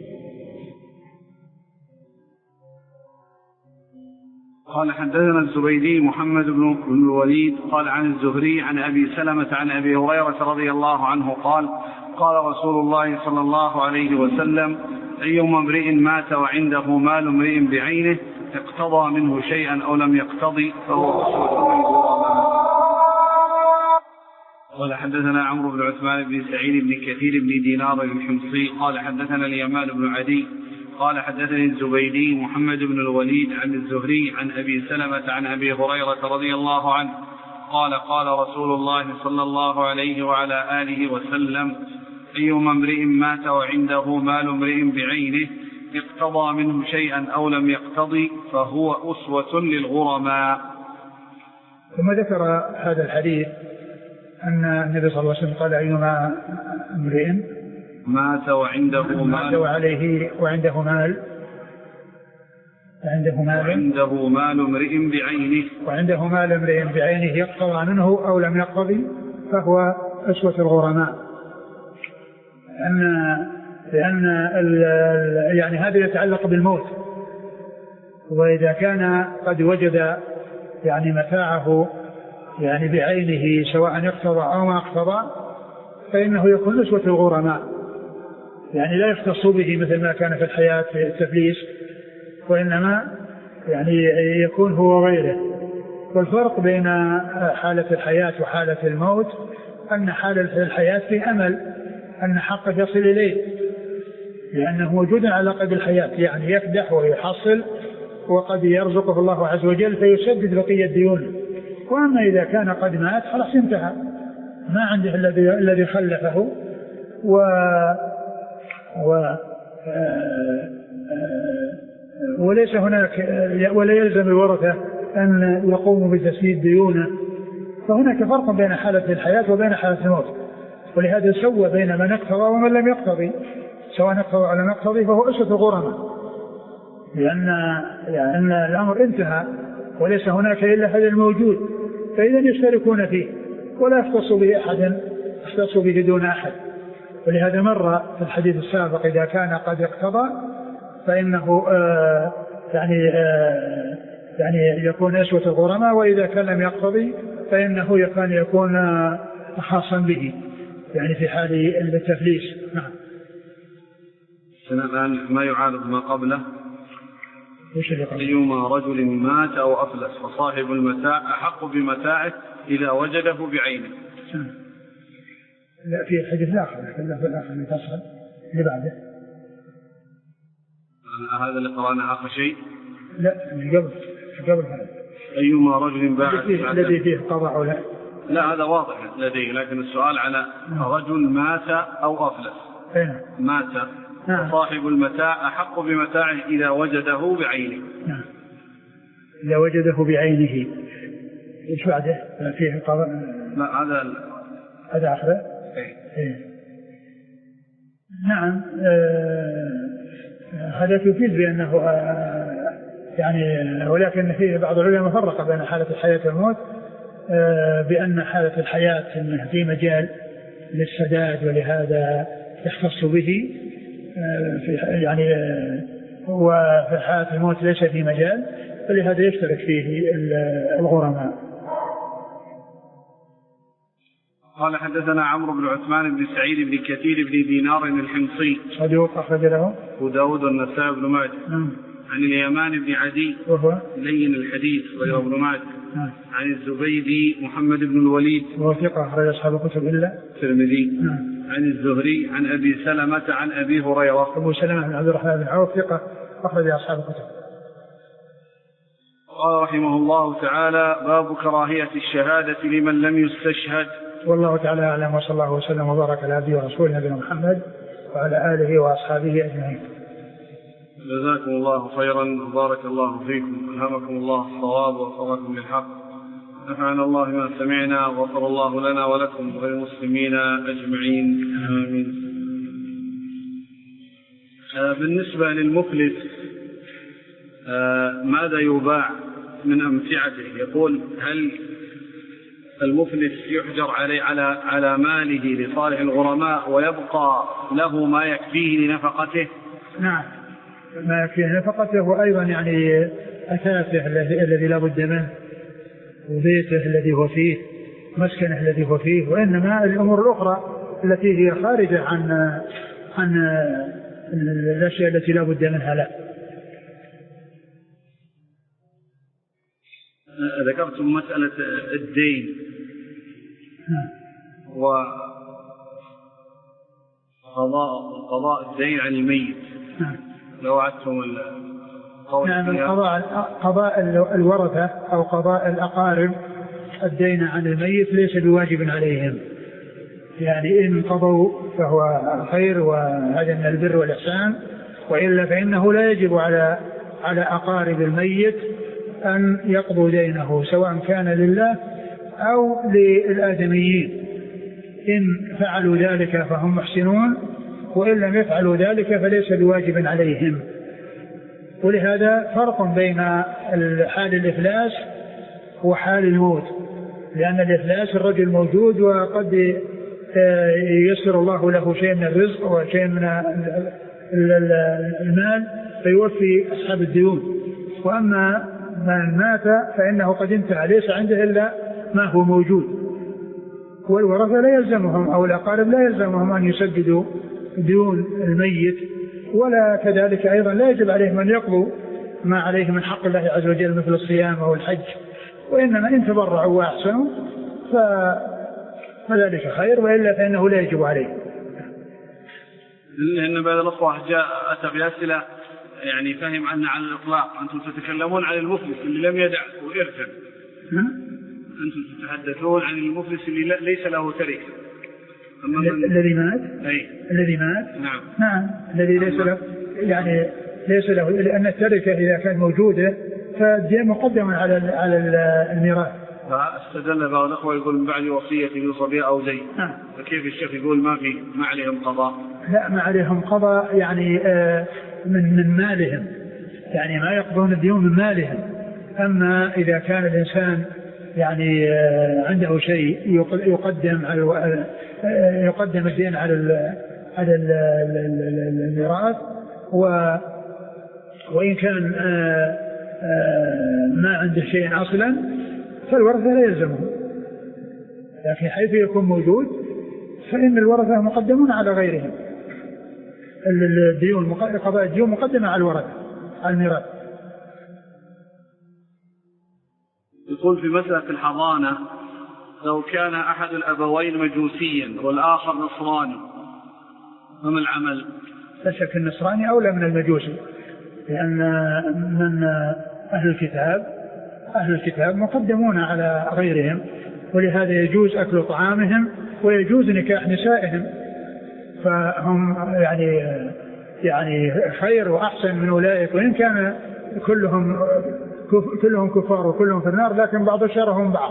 قال حدثنا الزبيدي محمد بن الوليد قال عن الزهري عن أبي سلمة عن أبي هريرة رضي الله عنه قال قال رسول الله صلى الله عليه وسلم أيما امرئ مات وعنده مال امرئ بعينه اقتضى منه شيئا أو لم يقتضي فهو أسوة من الغرماء. قال حدثنا عمرو بن عثمان بن سعيد بن كثير بن دينار الحمصي قال حدثنا اليمان بن عدي قال حدثني الزبيدي محمد بن الوليد عن الزهري عن أبي سلمة عن أبي هريرة رضي الله عنه قال قال رسول الله صلى الله عليه وعلى آله وسلم أيما امرئ مات وعنده مال امرئ بعينه اقتضى منه شيئا أو لم يقتضي فهو أسوة للغرماء. ثم ذكر هذا الحديث أن النبي صلى الله عليه وسلم قال أيما امرئ مات وعنده مال وعليه وعنده مال عنده مال وعنده مال امرئ بعينه وعنده مال امرئ بعينه يقتضى منه أو لم يقتضي فهو أسوة الغرماء. لأن لأن يعني هذا يتعلق بالموت، وإذا كان قد وجد يعني متاعه يعني بعينه سواء يقتضى أو ما اقتضى فإنه يكون أسوة الغرماء، يعني لا يختص به مثل ما كان في الحياة في التفليس، وإنما يعني يكون هو غيره. والفرق بين حالة الحياة وحالة الموت أن حالة الحياة في أمل أن حقه يصل إليه لأنه موجود على قيد الحياة، يعني يكدح ويحصل وقد يرزقه الله عز وجل فيسدد بقية ديونه. وأما إذا كان قد مات خلاص انتهى، ما عنده الذي الذي خلفه و و وليس هناك ولا يلزم الورثة أن يقوموا بتسديد ديونه. فهناك فرق بين حالة الحياة وبين حالة الموت، ولهذا سوى بين من اقتضى ومن لم يقتضي، سواء اقتضى أو لم يقتضي فهو أسوة الغرماء، لأن لأن الأمر انتهى وليس هناك إلا هذا الموجود، فإذا يشتركون فيه ولا يختص به أحد يختص به دون أحد. ولهذا مر في الحديث السابق إذا كان قد اقتضى فإنه آه يعني آه يعني يكون أسوة الغرماء، وإذا كان لم يقتضي فإنه يكون يكون آه خاصا به يعني في حال التفليس. نعم. الآن ما يعارض ما قبله. أيما رجل مات أو أفلس فصاحب المتاع أحق بمتاعه إذا وجده بعينه. لا في الحديث الآخر في الآخر اللي تصل اللي بعده. هذا اللي قرأنا آخر شيء. لا اللي قبل قبل هذا. أيما رجل باع الذي فيه قضاء ولا. لا هذا واضح لديه، لكن السؤال على رجل مات أو أفلس. أين؟ مات. نعم. صاحب المتاع أحق بمتاعه إذا وجده بعينه. نعم. إذا وجده بعينه. إيش بعده؟ فيه قضاء. لا هذا هذا آخره. إيه. إيه. نعم. آه هذا تفيد بأنه آه يعني ولكن فيه بعض العلماء فرق بين حالة الحياة والموت بأن حالة الحياة أنه في مجال للسداد ولهذا يختص به يعني، وفي حالة الموت ليس في مجال فلهذا يشترك فيه الغرماء. قال حدثنا عمرو بن عثمان بن سعيد بن كثير بن دينار الحمصي صدوق أخرج له أبو داود والنسائي بن ماجه. عن اليمان بن عدي وهو لين الحديث غير ابن ماجه. عن الزبيدي محمد بن الوليد وهو ثقة أخرج أصحاب الكتب إلا الترمذي. عن الزهري عن أبي سلمة عن أبي هريرة. أبو سلمة بن عبد الرحمن بن عوف ثقة أخرج أصحاب الكتب. قال رحمه الله تعالى باب كراهية الشهادة لمن لم يستشهد. والله تعالى أعلم، وصلى الله وسلم وبارك على عبده ورسوله نبينا محمد وعلى آله وأصحابه أجمعين. جزاكم الله خيرا وبارك الله فيكم، ألهمكم الله الصواب ووفقكم للحق، نفعنا الله ما سمعنا وغفر الله لنا ولكم وللمسلمين أجمعين آمين. بالنسبة للمفلس ماذا يباع من أمتعته؟ يقول هل المفلس يحجر عليه على على ماله لصالح الغرماء ويبقى له ما يكفيه لنفقته؟ نعم، ما يكفيه نفقته، وأيضا يعني أثاثه الذي لا بد منه، وبيته الذي هو فيه، مسكنه الذي هو فيه، وإنما الأمور الأخرى التي هي خارجة عن عن الأشياء التي لا بد منها لا. ذكرتم مسألة الدين وقضاء قضاء الدين عن الميت. لو عدتم القول نعم، قضاء قضاء الورثة أو قضاء الأقارب الدين عن الميت ليس بواجب عليهم، يعني إن قضوا فهو خير وهذا من البر والإحسان، وإلا فإنه لا يجب على على أقارب الميت أن يقضوا دينه سواء كان لله أو للآدميين. إن فعلوا ذلك فهم محسنون، وإن لم يفعلوا ذلك فليس بواجب عليهم. ولهذا فرق بين حال الإفلاس وحال الموت، لأن الإفلاس الرجل موجود وقد ييسر الله له شيء من الرزق وشيء من المال فيوفي أصحاب الديون، وأما من مات فإنه قد انتهى ليس عنده إلا ما هو موجود، والورثة لا يلزمهم أو الأقارب لا يلزمهم أن يسددوا ديون الميت، ولا كذلك أيضا لا يجب عليهم أن يقضوا ما عليه من حق الله عز وجل مثل الصيام أو الحج، وإنما إن تبرعوا وأحسنوا فذلك خير، وإلا فإنه لا يجب عليه. لأن بعض الأخوة جاء أتى بأسئلة يعني فهم عنها على الإطلاق. أنتم تتكلمون عن المفلس اللي لم يدع وإرثا، أنتم تتحدثون عن المفلس اللي ليس له تركة. الذي مات أي الذي مات نعم نعم الذي ليس له يعني ليس له، لأن التركة إذا كانت موجودة فالدين مقدم على على الميراث. فاستدل بعض الأخوة يقول من بعد وصية يوصى بها أو دين، فكيف الشيخ يقول ما في ما عليهم قضاء؟ لا، ما عليهم قضاء يعني آه من من مالهم، يعني ما يقضون الديون من مالهم. أما إذا كان الإنسان يعني عنده شيء يقدم على يقدم الدين على على الميراث، وإن كان ما عنده شيء أصلا فالورثة لا يلزمهم، لكن حيث يكون موجود فإن الورثة مقدمون على غيرهم. الديون قضاء الديون مقدمة على الورثة على الميراث. يقول في مسألة الحضانة لو كان أحد الأبوين مجوسيا والآخر نصراني فما العمل؟ لا شك النصراني أولى من المجوسي، لأن من أهل الكتاب أهل الكتاب مقدمون على غيرهم، ولهذا يجوز أكل طعامهم ويجوز نكاح نسائهم، فهم يعني يعني خير وأحسن من أولئك، وإن كان كلهم كلهم كفار وكلهم في النار لكن بعض شرهم بعض.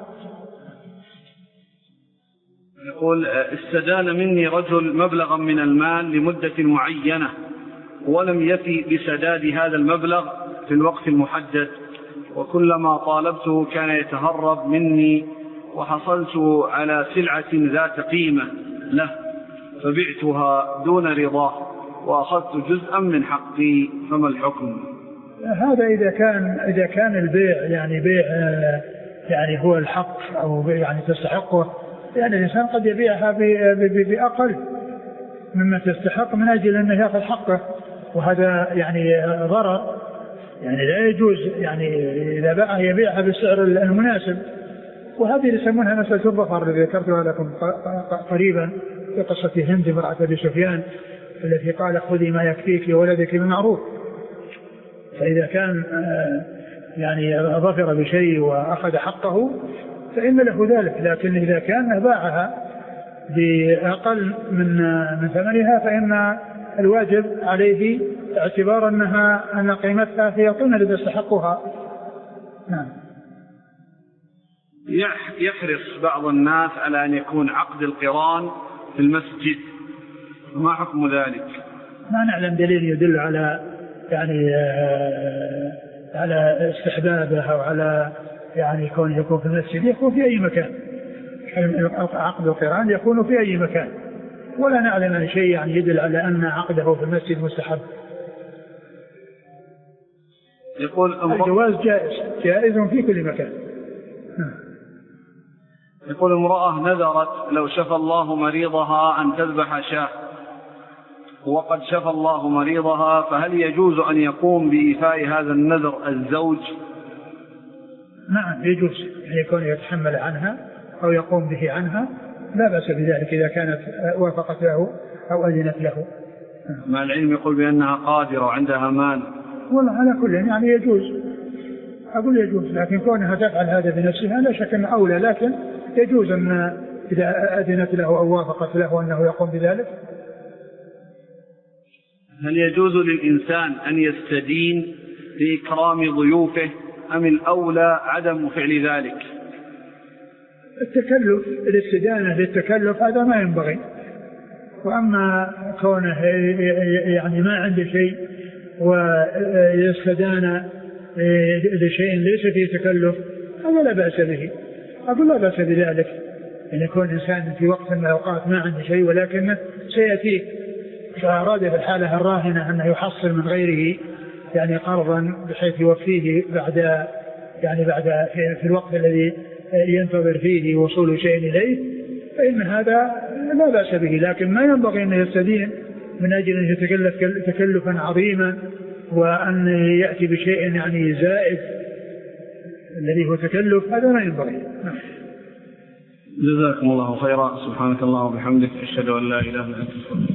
يقول استدان مني رجل مبلغا من المال لمدة معينة ولم يفي بسداد هذا المبلغ في الوقت المحدد، وكلما طالبته كان يتهرب مني، وحصلت على سلعة ذات قيمة له فبعتها دون رضاه وأخذت جزءا من حقي، فما الحكم؟ هذا إذا كان إذا كان البيع يعني بيع يعني هو الحق أو بيع يعني تستحقه، يعني الإنسان قد يبيعها بأقل مما تستحق من أجل أنه يأخذ حقه، وهذا يعني ضرر، يعني لا يجوز يعني إذا باعها يبيعها بالسعر المناسب. وهذه يسمونها مسألة الظفر الذي ذكرتها لكم قريبا في قصة هند امرأة أبي سفيان التي قال خذي ما يكفيك لولدك بمعروف. فإذا كان يعني ظفر بشيء وأخذ حقه فإن له ذلك، لكن إذا كان باعها بأقل من من ثمنها فإن الواجب عليه اعتبار أنها أن قيمتها هي قيمة التي تستحقها. نعم. يحرص بعض الناس على أن يكون عقد القران في المسجد، ما حكم ذلك؟ ما نعلم دليل يدل على يعني على استحبابه أو على يعني كون يكون في المسجد، يكون في أي مكان. عقد القران يكون في أي مكان، ولا نعلم عن شيء يعني يدل على أن عقده في المسجد مستحب. يقول الجواز جائز جائز في كل مكان. يقول امرأة نذرت لو شفى الله مريضها أن تذبح شاة، وقد شفى الله مريضها، فهل يجوز أن يقوم بإيفاء هذا النذر الزوج؟ نعم يجوز أن يكون يتحمل عنها أو يقوم به عنها، لا بأس بذلك إذا كانت وافقت له أو أذنت له. مع العلم يقول بأنها قادرة وعندها مال. والله على كل يعني يجوز، أقول يجوز، لكن كونها تفعل هذا بنفسها لا شك أنه أولى، لكن يجوز أن إذا أذنت له أو وافقت له أنه يقوم بذلك. هل يجوز للإنسان أن يستدين لإكرام ضيوفه أم الأولى عدم فعل ذلك؟ التكلف الاستدانة للتكلف هذا ما ينبغي، وأما كونه يعني ما عنده شيء ويستدان لشيء ليس فيه تكلف هذا لا بأس به، أقول لا بأس بذلك أن يكون إنسان في وقت من الأوقات ما عنده شيء ولكنه سيأتيه، فأراد في الحالة الراهنة أنه يحصل من غيره يعني قرضا بحيث يوفيه بعد يعني بعد في الوقت الذي ينتظر فيه وصول شيء إليه، فإن هذا لا بأس به، لكن ما ينبغي أن يستدين من أجل أن يتكلف تكلفا عظيما وأن يأتي بشيء يعني زائد الذي هو تكلف، هذا ما ينبغي. جزاكم الله خيرا. سبحانك الله وبحمدك، أشهد أن لا إله إلا أنت.